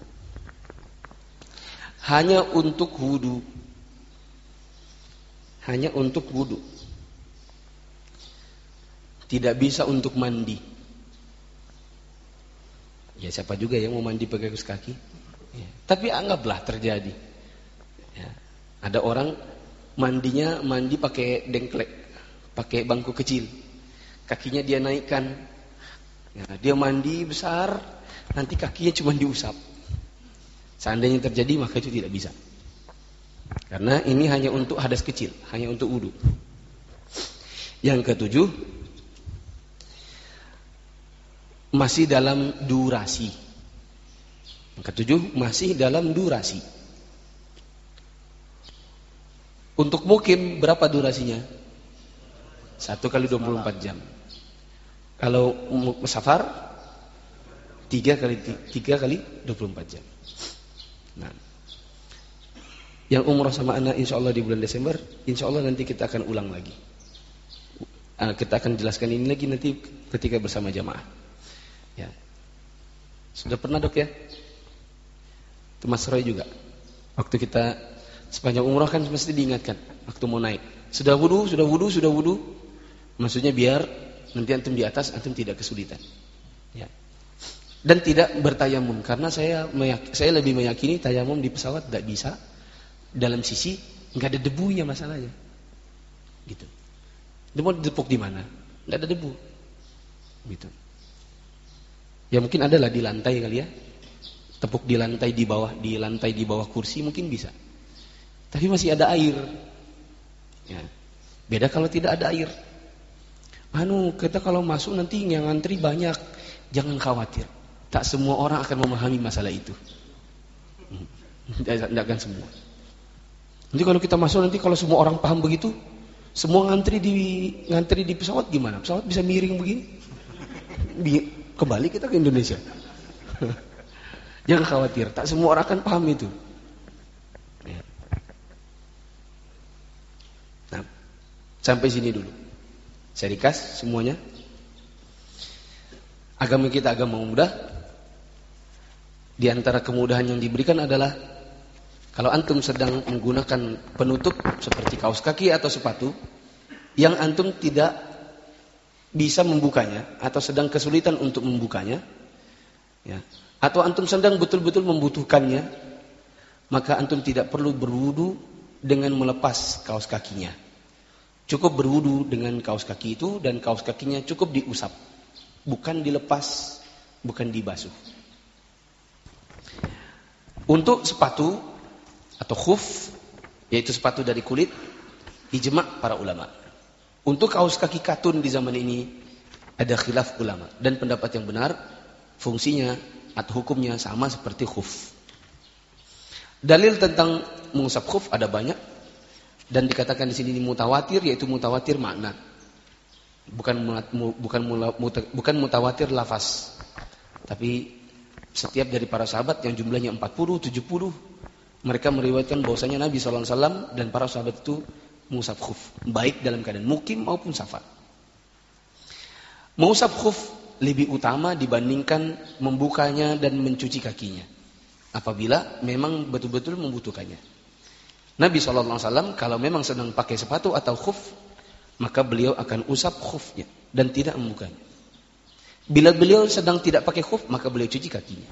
A: hanya untuk wudu. Hanya untuk wudu. Tidak bisa untuk mandi. Ya siapa juga yang mau mandi pakai kaos kaki? Ya. Tapi anggaplah terjadi. Ya. Ada orang mandinya mandi pakai dengklek, pakai bangku kecil. Kakinya dia naikkan. Ya, dia mandi besar, nanti kakinya cuma diusap. Seandainya terjadi maka itu tidak bisa. Karena ini hanya untuk hadas kecil, hanya untuk wudu. Yang ketujuh, masih dalam durasi. Yang ketujuh, masih dalam durasi. Untuk mukim berapa durasinya? Satu kali dua puluh empat jam. Kalau musafar, tiga kali tiga kali dua puluh empat jam. Nah, yang umrah sama anak insya Allah di bulan Desember, insya Allah nanti kita akan ulang lagi. Uh, kita akan jelaskan ini lagi nanti ketika bersama jamaah. Ya, sudah pernah dok ya? Itu Mas Roy juga. Waktu kita sepanjang umrah kan mesti diingatkan. Waktu mau naik, sudah wudu, sudah wudu, sudah wudu. Maksudnya biar nanti antum di atas, antum tidak kesulitan. Ya. Dan tidak bertayamum karena saya meyak- saya lebih meyakini tayamum di pesawat tidak bisa. Dalam sisi nggak ada debunya masalahnya, gitu. Dia mau ditepuk di mana? Nggak ada debu, gitu. Ya mungkin adalah di lantai kali ya, tepuk di lantai di bawah, di lantai di bawah kursi mungkin bisa. Tapi masih ada air. Ya. Beda kalau tidak ada air. Anu kita kalau masuk nanti yang ngantri banyak, jangan khawatir. Tak semua orang akan memahami masalah itu. Tidak akan semua. Nanti kalau kita masuk nanti kalau semua orang paham begitu, semua ngantri di ngantri di pesawat gimana? Pesawat bisa miring begini? Kembali kita ke Indonesia. Jangan khawatir, tak semua orang akan paham itu. Nah, sampai sini dulu. Saya ringkas semuanya. Agama kita agama mudah. Di antara kemudahan yang diberikan adalah kalau antum sedang menggunakan penutup seperti kaos kaki atau sepatu yang antum tidak bisa membukanya atau sedang kesulitan untuk membukanya, ya, atau antum sedang betul-betul membutuhkannya, maka antum tidak perlu berwudu dengan melepas kaos kakinya. Cukup berwudu dengan kaos kaki itu, dan kaos kakinya cukup diusap, bukan dilepas, bukan dibasuh. Untuk sepatu atau khuf, yaitu sepatu dari kulit, ijma' para ulama. Untuk kaos kaki katun di zaman ini ada khilaf ulama, dan pendapat yang benar fungsinya atau hukumnya sama seperti khuf. Dalil tentang mengusap khuf ada banyak, dan dikatakan di sini mutawatir, yaitu mutawatir makna, bukan bukan bukan mutawatir lafaz, tapi setiap dari para sahabat yang jumlahnya empat puluh, tujuh puluh, mereka meriwayatkan bahwasanya Nabi shallallahu alaihi wasallam dan para sahabat itu mengusap khuf, baik dalam keadaan mukim maupun safar. Mengusap khuf lebih utama dibandingkan membukanya dan mencuci kakinya, apabila memang betul-betul membutuhkannya. Nabi shallallahu alaihi wasallam kalau memang sedang pakai sepatu atau khuf, maka beliau akan usap khufnya dan tidak membukanya. Bila beliau sedang tidak pakai khuf, maka beliau cuci kakinya.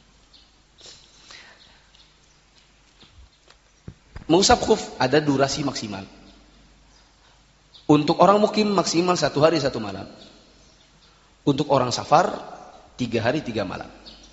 A: Mengusap khuf ada durasi maksimal. Untuk orang mukim maksimal satu hari satu malam. Untuk orang safar tiga hari tiga malam.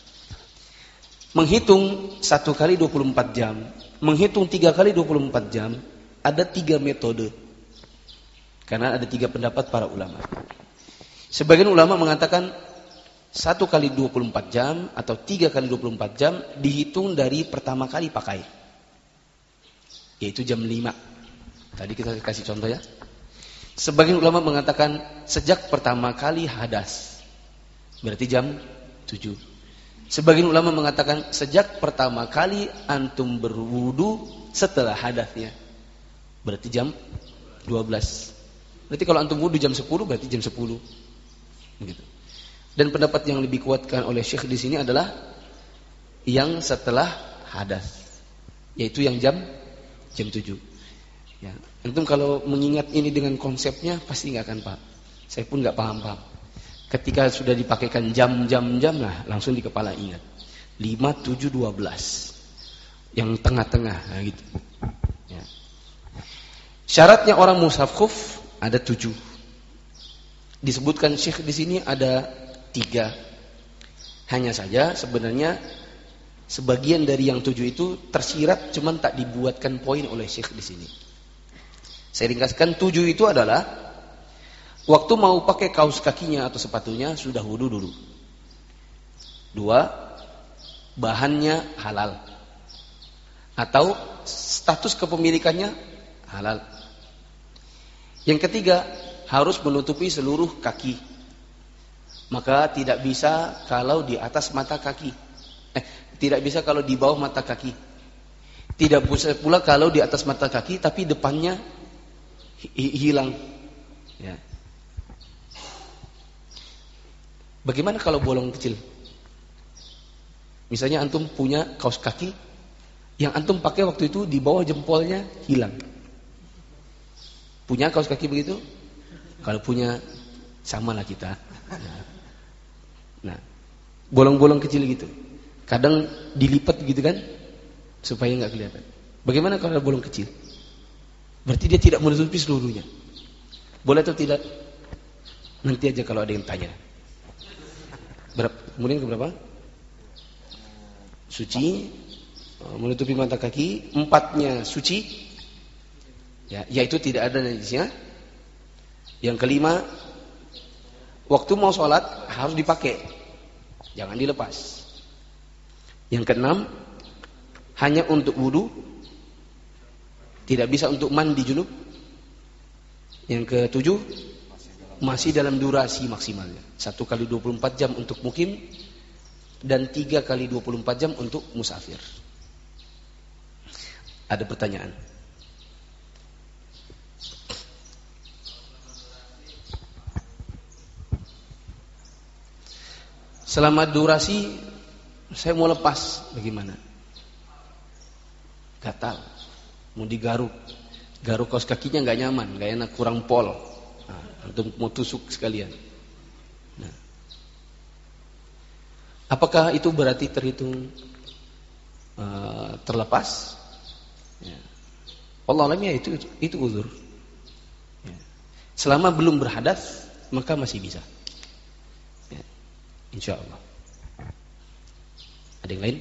A: Menghitung satu kali dua puluh empat jam, menghitung tiga kali dua puluh empat jam, ada tiga metode. Karena ada tiga pendapat para ulama. Sebagian ulama mengatakan satu kali dua puluh empat jam atau tiga kali dua puluh empat jam dihitung dari pertama kali pakai, yaitu jam lima. Tadi kita kasih contoh ya. Sebagian ulama mengatakan sejak pertama kali hadas, berarti jam tujuh. Sebagian ulama mengatakan sejak pertama kali antum berwudu setelah hadasnya, berarti jam dua belas. Berarti kalau antum wudu jam sepuluh, berarti jam sepuluh. Gitu. Dan pendapat yang lebih kuatkan oleh Syekh di sini adalah yang setelah hadas, yaitu yang jam jam tujuh. Ya, antum kalau mengingat ini dengan konsepnya pasti nggak akan paham. Saya pun nggak paham-paham. Ketika sudah dipakaikan jam-jam-jam, nah langsung di kepala ingat lima, tujuh, dua belas, yang tengah-tengah, nah gitu. Ya. Syaratnya orang mushaf khuf ada tujuh. Disebutkan Syekh di sini ada tiga. Hanya saja sebenarnya sebagian dari yang tujuh itu tersirat, cuman tak dibuatkan poin oleh Syekh di sini. Saya ringkaskan, tujuh itu adalah waktu mau pakai kaos kakinya atau sepatunya sudah wudu dulu. Dua, bahannya halal atau status kepemilikannya halal. Yang ketiga, harus menutupi seluruh kaki. Maka tidak bisa kalau di atas mata kaki. Eh, tidak bisa kalau di bawah mata kaki. Tidak bisa pula kalau di atas mata kaki tapi depannya hi- hilang. Ya. Bagaimana kalau bolong kecil? Misalnya antum punya kaos kaki yang antum pakai waktu itu di bawah jempolnya hilang. Punya kaos kaki begitu? Kalau punya, samalah kita. Nah, bolong-bolong kecil gitu. Kadang dilipat gitu kan, supaya nggak kelihatan. Bagaimana kalau ada bolong kecil? Berarti dia tidak menutupi seluruhnya. Boleh atau tidak? Nanti aja kalau ada yang tanya. Berapa? Kemudian ke berapa? Suci, menutupi mata kaki. Empatnya suci, ya, yaitu tidak ada najisnya. Yang kelima, waktu mau sholat harus dipakai, jangan dilepas. Yang keenam, hanya untuk wudu, tidak bisa untuk mandi junub. Yang ketujuh, masih dalam durasi maksimalnya, satu kali dua puluh empat jam untuk mukim dan tiga kali dua puluh empat jam untuk musafir. Ada pertanyaan? Selama durasi saya mau lepas, bagaimana? Gatal, mau digaruk, garuk kaos kakinya nggak nyaman, nggak enak, kurang pol. Nah, Antum mau tusuk sekalian. Nah. Apakah itu berarti terhitung uh, terlepas? Ya. Allah alam ya itu itu uzur. Ya. Selama belum berhadas maka masih bisa. Ya. Insya Allah. Ada yang lain?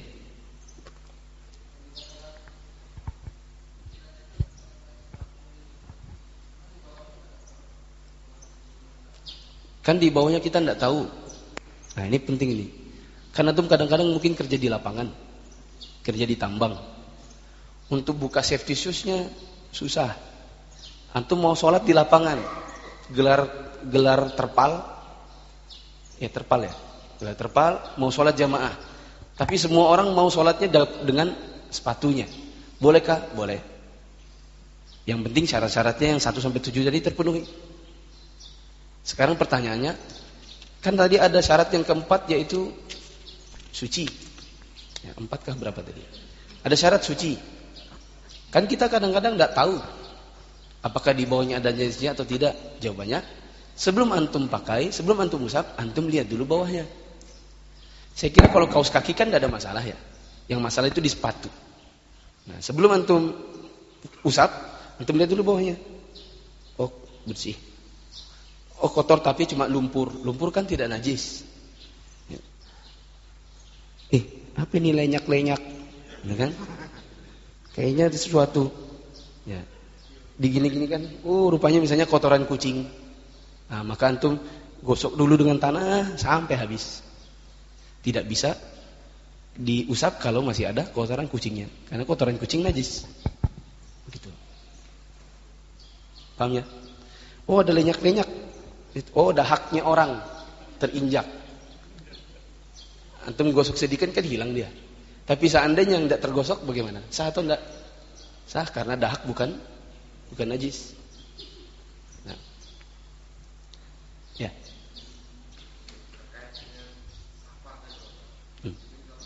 A: Kan di bawahnya kita tidak tahu. Nah ini penting ini. Karena antum kadang-kadang mungkin kerja di lapangan, kerja di tambang. Untuk buka safety shoes-nya susah. Antum mau sholat di lapangan, gelar gelar terpal, ya terpal ya, gelar terpal, mau sholat jamaah. Tapi semua orang mau sholatnya dengan sepatunya. Bolehkah? Boleh. Yang penting syarat-syaratnya yang satu sampai tujuh tadi terpenuhi. Sekarang pertanyaannya, kan tadi ada syarat yang keempat yaitu suci. Ya, empat kah berapa tadi? Ada syarat suci. Kan kita kadang-kadang tidak tahu apakah di bawahnya ada najisnya atau tidak. Jawabannya, sebelum antum pakai, sebelum antum usap, antum lihat dulu bawahnya. Saya kira kalau kaos kaki kan tidak ada masalah ya. Yang masalah itu di sepatu. Nah, sebelum antum usap, antum lihat dulu bawahnya. Oh, bersih. Oh kotor tapi cuma lumpur. Lumpur kan tidak najis. Ya. Eh, apa ini lenyak-lenyak? Ya kan? Kayaknya ada sesuatu. Ya. Digini-gini kan, oh rupanya misalnya kotoran kucing. Nah, maka antum gosok dulu dengan tanah sampai habis. Tidak bisa diusap kalau masih ada kotoran kucingnya. Karena kotoran kucing najis. Begitu. Paham ya? Oh ada lenyak-lenyak. Oh, dahaknya orang terinjak. Antum gosok sedikit kan hilang dia. Tapi seandainya yang tidak tergosok bagaimana? Sah atau tidak? Sah karena dahak bukan bukan najis. Nah. Ya. Hmm.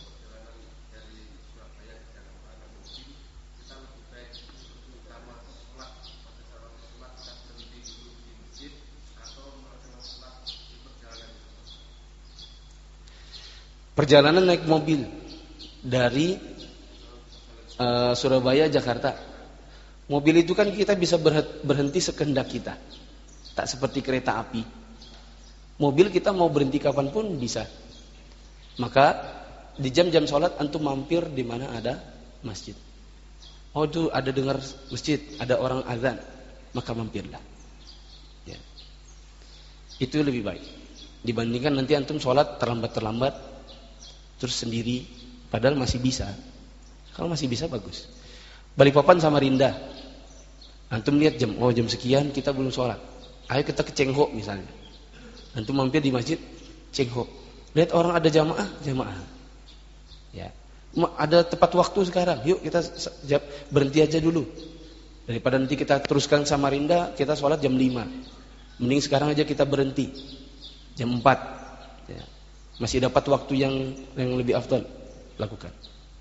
A: Perjalanan naik mobil dari uh, Surabaya Jakarta. Mobil itu kan kita bisa berhenti sekehendak kita. Tak seperti kereta api. Mobil kita mau berhenti kapanpun bisa. Maka di jam-jam sholat antum mampir di mana ada masjid. Oh itu ada dengar masjid, ada orang azan, maka mampirlah. Ya. Itu lebih baik dibandingkan nanti antum sholat terlambat-terlambat terus sendiri, padahal masih bisa. Kalau masih bisa bagus. Balikpapan Samarinda, antum lihat jam, oh jam sekian kita belum sholat. Ayo kita ke Cengho misalnya. Antum mampir di masjid Cengho. Lihat orang ada jamaah, jamaah. Ya, ada tepat waktu sekarang. Yuk kita berhenti aja dulu. Daripada nanti kita teruskan Samarinda, kita sholat jam lima. Mending sekarang aja kita berhenti jam empat. Ya. Masih dapat waktu yang yang lebih afdal, lakukan.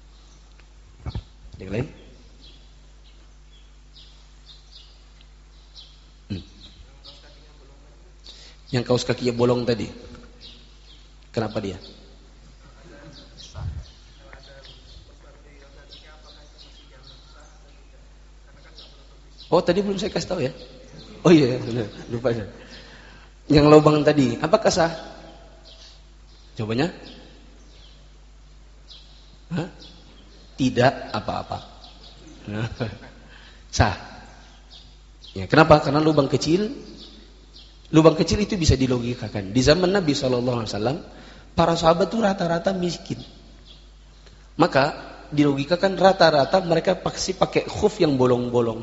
A: Yang lain? Hmm. Yang kaos kakinya bolong tadi, kenapa dia? Oh tadi belum saya kasih tahu ya. Oh iya, lupa saya. Yang lubang tadi, apakah sah? Jawabannya? Hah? Tidak apa-apa. Sah. Ya, kenapa? Karena lubang kecil, lubang kecil itu bisa dilogikakan. Di zaman Nabi shallallahu alaihi wasallam, para sahabat itu rata-rata miskin. Maka dilogikakan rata-rata mereka pasti pakai khuf yang bolong-bolong.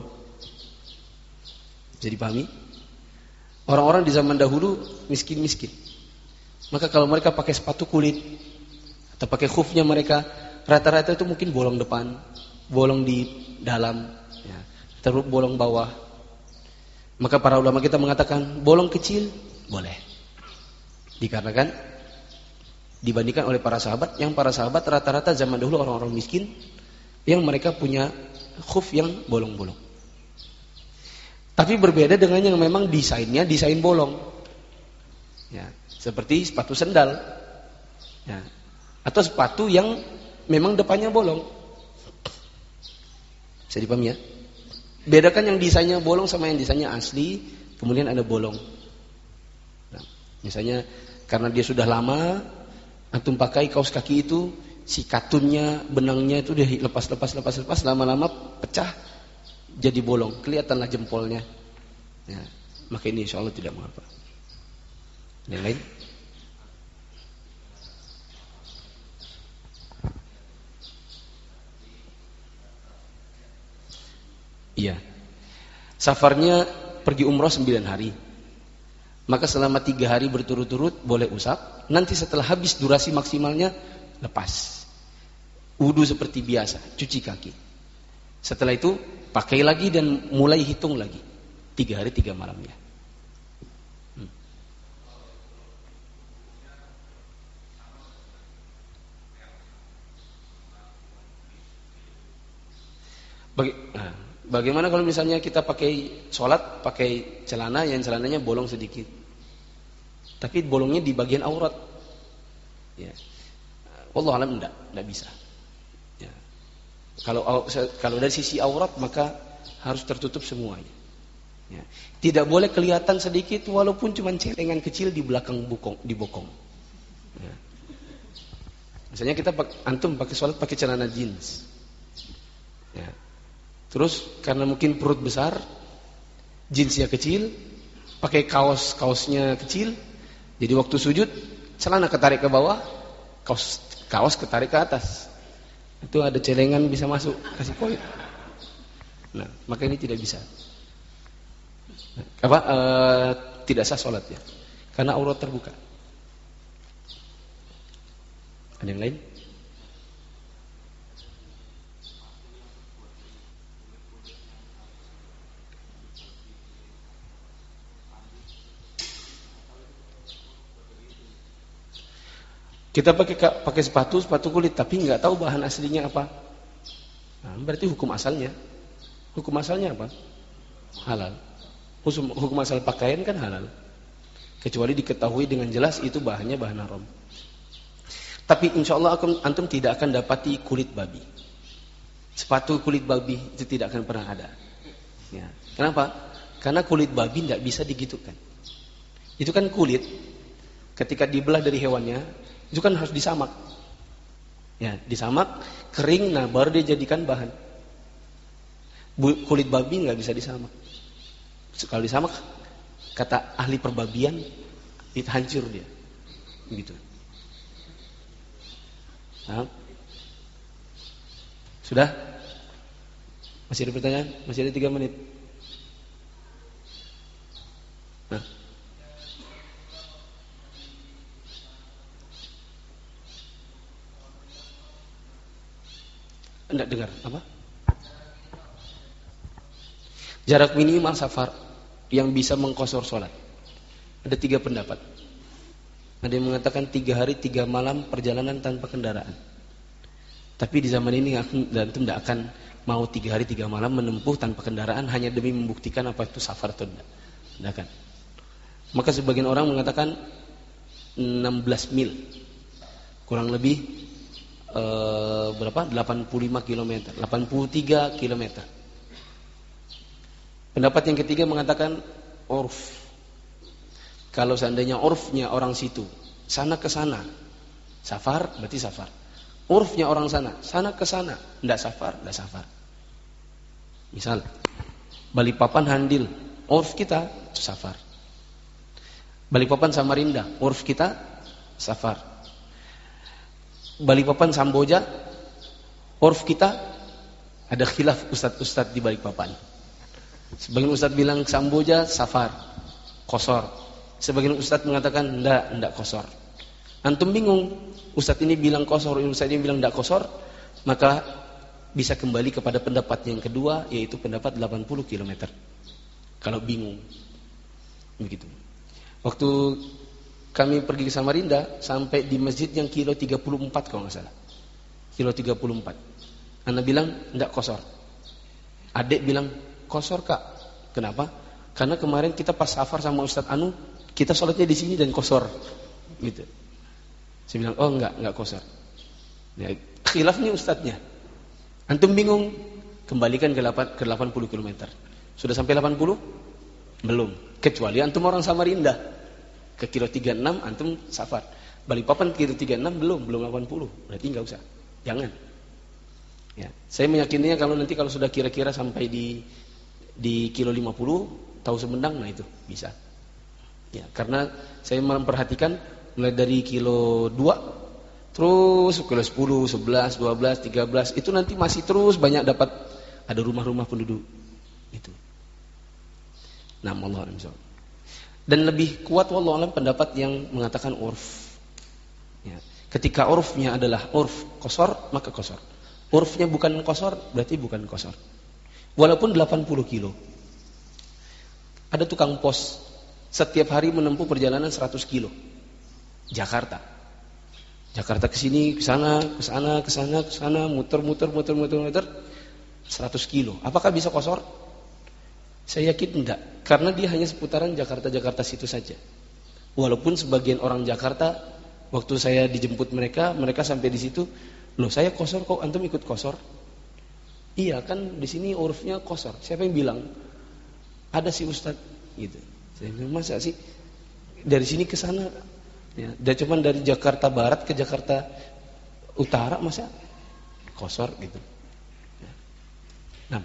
A: Jadi pahami? Orang-orang di zaman dahulu miskin-miskin. Maka kalau mereka pakai sepatu kulit atau pakai khufnya mereka, rata-rata itu mungkin bolong depan, bolong di dalam, ya, terus bolong bawah. Maka para ulama kita mengatakan bolong kecil boleh. Dikarenakan dibandingkan oleh para sahabat, yang para sahabat rata-rata zaman dahulu orang-orang miskin yang mereka punya khuf yang bolong-bolong. Tapi berbeda dengan yang memang desainnya desain bolong. Ya, seperti sepatu sendal. Ya. Atau sepatu yang memang depannya bolong. Bisa dipahami ya? Bedakan yang desainnya bolong sama yang desainnya asli, kemudian ada bolong. Nah, misalnya karena dia sudah lama, antum pakai kaos kaki itu, si katunnya, benangnya itu dia lepas, lepas, lepas, lepas, lama-lama pecah, jadi bolong, kelihatanlah jempolnya. Ya, maka ini insya Allah tidak mengapa. Yang lain? Iya. Safarnya pergi umroh sembilan hari. Maka selama tiga hari berturut-turut boleh usap. Nanti setelah habis durasi maksimalnya lepas. Wudu seperti biasa, cuci kaki. Setelah itu pakai lagi dan mulai hitung lagi. Tiga hari tiga malamnya. Hmm. Baga- nah, bagaimana kalau misalnya kita pakai sholat, pakai celana yang celananya bolong sedikit, tapi bolongnya di bagian aurat, ya, wallahu alam enggak, enggak bisa. Ya. Kalau kalau dari sisi aurat maka harus tertutup semuanya. Ya. Tidak boleh kelihatan sedikit walaupun cuma celengan kecil di belakang bokong, di bokong. Ya. Misalnya kita antum pakai sholat pakai celana jeans. Ya. Terus karena mungkin perut besar, jeansnya kecil, pakai kaos kaosnya kecil, jadi waktu sujud celana ketarik ke bawah, kaos kaos ketarik ke atas. Itu ada celengan bisa masuk, kasih poin. Nah, maka ini tidak bisa. Apa? E, tidak sah sholatnya karena aurat terbuka. Ada yang lain? Kita pakai pakai sepatu sepatu kulit tapi nggak tahu bahan aslinya apa. Nah, berarti hukum asalnya, hukum asalnya apa? Halal. Hukum, hukum asal pakaian kan halal. Kecuali diketahui dengan jelas itu bahannya bahan haram. Tapi insya Allah antum tidak akan dapati kulit babi. Sepatu kulit babi itu tidak akan pernah ada. Ya. Kenapa? Karena kulit babi tidak bisa digitukan. Itu kan kulit ketika dibelah dari hewannya itu kan harus disamak. Ya, disamak, kering, nah baru dia jadikan bahan. Kulit babi nggak bisa disamak. Kalau disamak, kata ahli perbabian, itu hancur dia. Begitu. Nah. Sudah? Masih ada pertanyaan? Masih ada tiga menit. Nah. Enggak dengar apa? Jarak minimal safar yang bisa mengqashar sholat. Ada tiga pendapat. Ada yang mengatakan tiga hari tiga malam perjalanan tanpa kendaraan. Tapi di zaman ini aku dan itu tidak akan mau tiga hari tiga malam menempuh tanpa kendaraan hanya demi membuktikan apa itu safar atau tidak. Tidak akan. Maka sebagian orang mengatakan enam belas mil, kurang lebih eh, berapa? delapan puluh lima kilometer, delapan puluh tiga kilometer. Pendapat yang ketiga mengatakan urf. Kalau seandainya urfnya orang situ, sana ke sana, safar berarti safar. Urfnya orang sana, sana ke sana, tidak safar, tidak safar. Misal, Balikpapan Handil, urf kita itu safar. Balikpapan Samarinda, urf kita safar. Balikpapan Samboja, urf kita ada khilaf ustadz-ustadz di Balikpapan. Sebagian ustadz bilang Samboja safar, qashar. Sebagian ustadz mengatakan enggak, enggak qashar. Antum bingung, ustadz ini bilang qashar, ustadz ini bilang enggak qashar, maka bisa kembali kepada pendapat yang kedua, yaitu pendapat delapan puluh kilometer. Kalau bingung. Begitu. Waktu kami pergi ke Samarinda, sampai di masjid yang kilo tiga puluh empat kalau enggak salah. Kilo tiga puluh empat. Anak bilang enggak qashar. Adik bilang qashar kak. Kenapa? Karena kemarin kita pas safar sama Ustadz Anu, kita sholatnya di sini dan kosor, gitu. Saya bilang, oh enggak, enggak kosor. Ya, khilaf nih Ustadznya. Antum bingung, kembalikan ke delapan puluh kilometer. Sudah sampai delapan puluh? Belum. Kecuali antum orang Samarinda. Ke kilo tiga puluh enam antum safar. Balikpapan kilo tiga puluh enam belum, belum delapan puluh. Berarti enggak usah. Jangan. Ya, saya meyakininya kalau nanti kalau sudah kira-kira sampai di di kilo lima puluh, tahu Sumedang, nah itu bisa. Ya, karena saya memperhatikan mulai dari kilo dua terus kilo sepuluh, sebelas, dua belas, tiga belas itu nanti masih terus banyak dapat ada rumah-rumah penduduk itu. Nah, wallahu a'lam. Dan lebih kuat wallahu a'lam pendapat yang mengatakan urf. Ya, ketika urfnya adalah urf kosor, maka kosor. Urfnya bukan kosor, berarti bukan kosor. Walaupun delapan puluh kilo. Ada tukang pos setiap hari menempuh perjalanan seratus kilo. Jakarta. Jakarta ke sini, ke sana, ke sana, ke sana, ke sana, muter, muter, muter, muter, muter, seratus kilo. Apakah bisa kosor? Saya yakin enggak, karena dia hanya seputaran Jakarta-Jakarta situ saja. Walaupun sebagian orang Jakarta, waktu saya dijemput mereka, mereka sampai di situ, loh saya kosor kok, antum ikut kosor? Iya kan di sini urufnya kosor. Siapa yang bilang? Ada si Ustadz, gitu. Saya bilang, masa sih dari sini ke sana? Ya, dan cuman dari Jakarta Barat ke Jakarta Utara masa kosor gitu. Ya. Nah,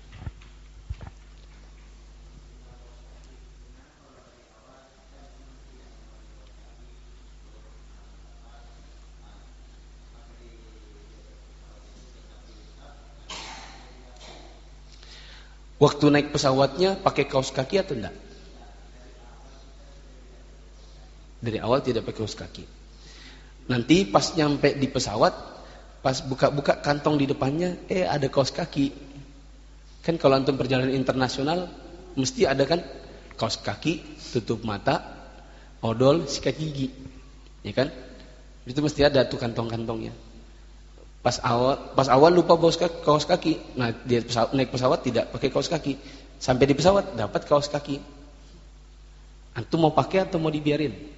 A: waktu naik pesawatnya pakai kaos kaki atau enggak? Dari awal tidak pakai kaos kaki. Nanti pas nyampe di pesawat, pas buka-buka kantong di depannya, eh ada kaos kaki. Kan kalau antum perjalanan internasional, mesti ada kan kaos kaki, tutup mata, odol, sikat gigi, ya kan? Itu mesti ada tuh kantong-kantongnya. Pas awal, pas awal lupa bawa kaos kaki. Nah dia pesawat, naik pesawat tidak pakai kaos kaki. Sampai di pesawat dapat kaos kaki. Antum mau pakai atau mau dibiarin?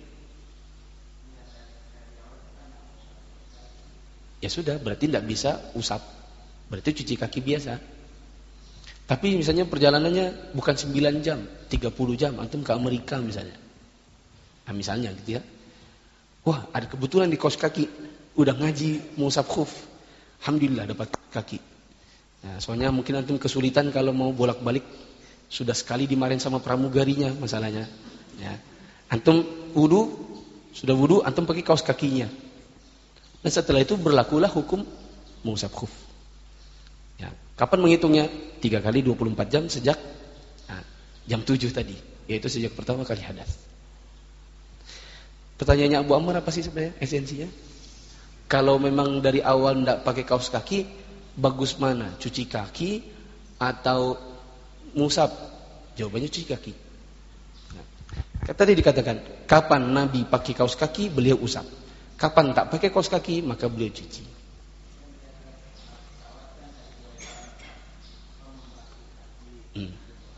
A: Ya sudah, berarti tidak bisa usap. Berarti cuci kaki biasa. Tapi misalnya perjalanannya bukan sembilan jam, tiga puluh jam, antum ke Amerika misalnya. Nah misalnya gitu ya. Wah, ada kebetulan di kaos kaki, udah ngaji mau usap khuf. Alhamdulillah dapat kaki. Nah, soalnya mungkin antum kesulitan kalau mau bolak-balik, sudah sekali dimarahin sama pramugarinya masalahnya. Ya. Antum wudu, sudah wudu, antum pakai kaos kakinya. Dan setelah itu berlakulah hukum mengusap khuf. Ya. Kapan menghitungnya? Tiga kali dua puluh empat jam sejak nah, jam tujuh tadi. Yaitu sejak pertama kali hadas. Pertanyaannya Abu Ammar apa sih sebenarnya esensinya? Kalau memang dari awal tidak pakai kaos kaki, bagus mana? Cuci kaki atau musab? Jawabannya cuci kaki. Nah, tadi dikatakan, kapan Nabi pakai kaos kaki, beliau usap. Kapan tak pakai kaos kaki, maka beliau cuci. Hmm.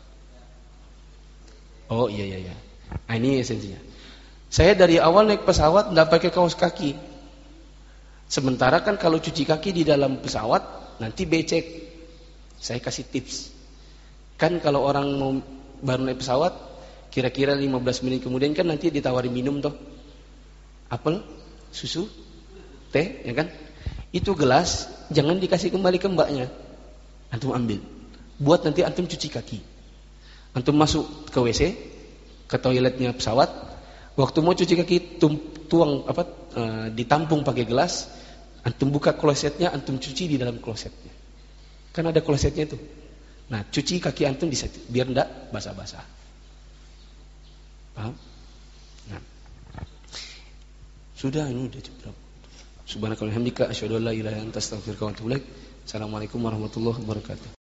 A: Oh iya iya iya. Nah, ini esensinya. Saya dari awal naik pesawat tidak pakai kaos kaki. Sementara kan kalau cuci kaki di dalam pesawat nanti becek. Saya kasih tips. Kan kalau orang mau baru naik pesawat, kira-kira lima belas menit kemudian kan nanti ditawari minum toh. Apel, susu, teh, ya kan? Itu gelas jangan dikasih kembali ke mbaknya. Antum ambil. Buat nanti antum cuci kaki. Antum masuk ke W C, ke toiletnya pesawat. Waktu mau cuci kaki tuang apa e, ditampung pakai gelas, antum buka klosetnya, antum cuci di dalam klosetnya. Kan ada klosetnya itu. Nah, cuci kaki antum di situ biar enggak basah-basah. Paham? Nah. Sudah ini udah cukup. Subhanakallahumma hamdika asyhadu an la ilaha illa anta astaghfiruka wa atubu ilaik. Assalamualaikum warahmatullahi wabarakatuh.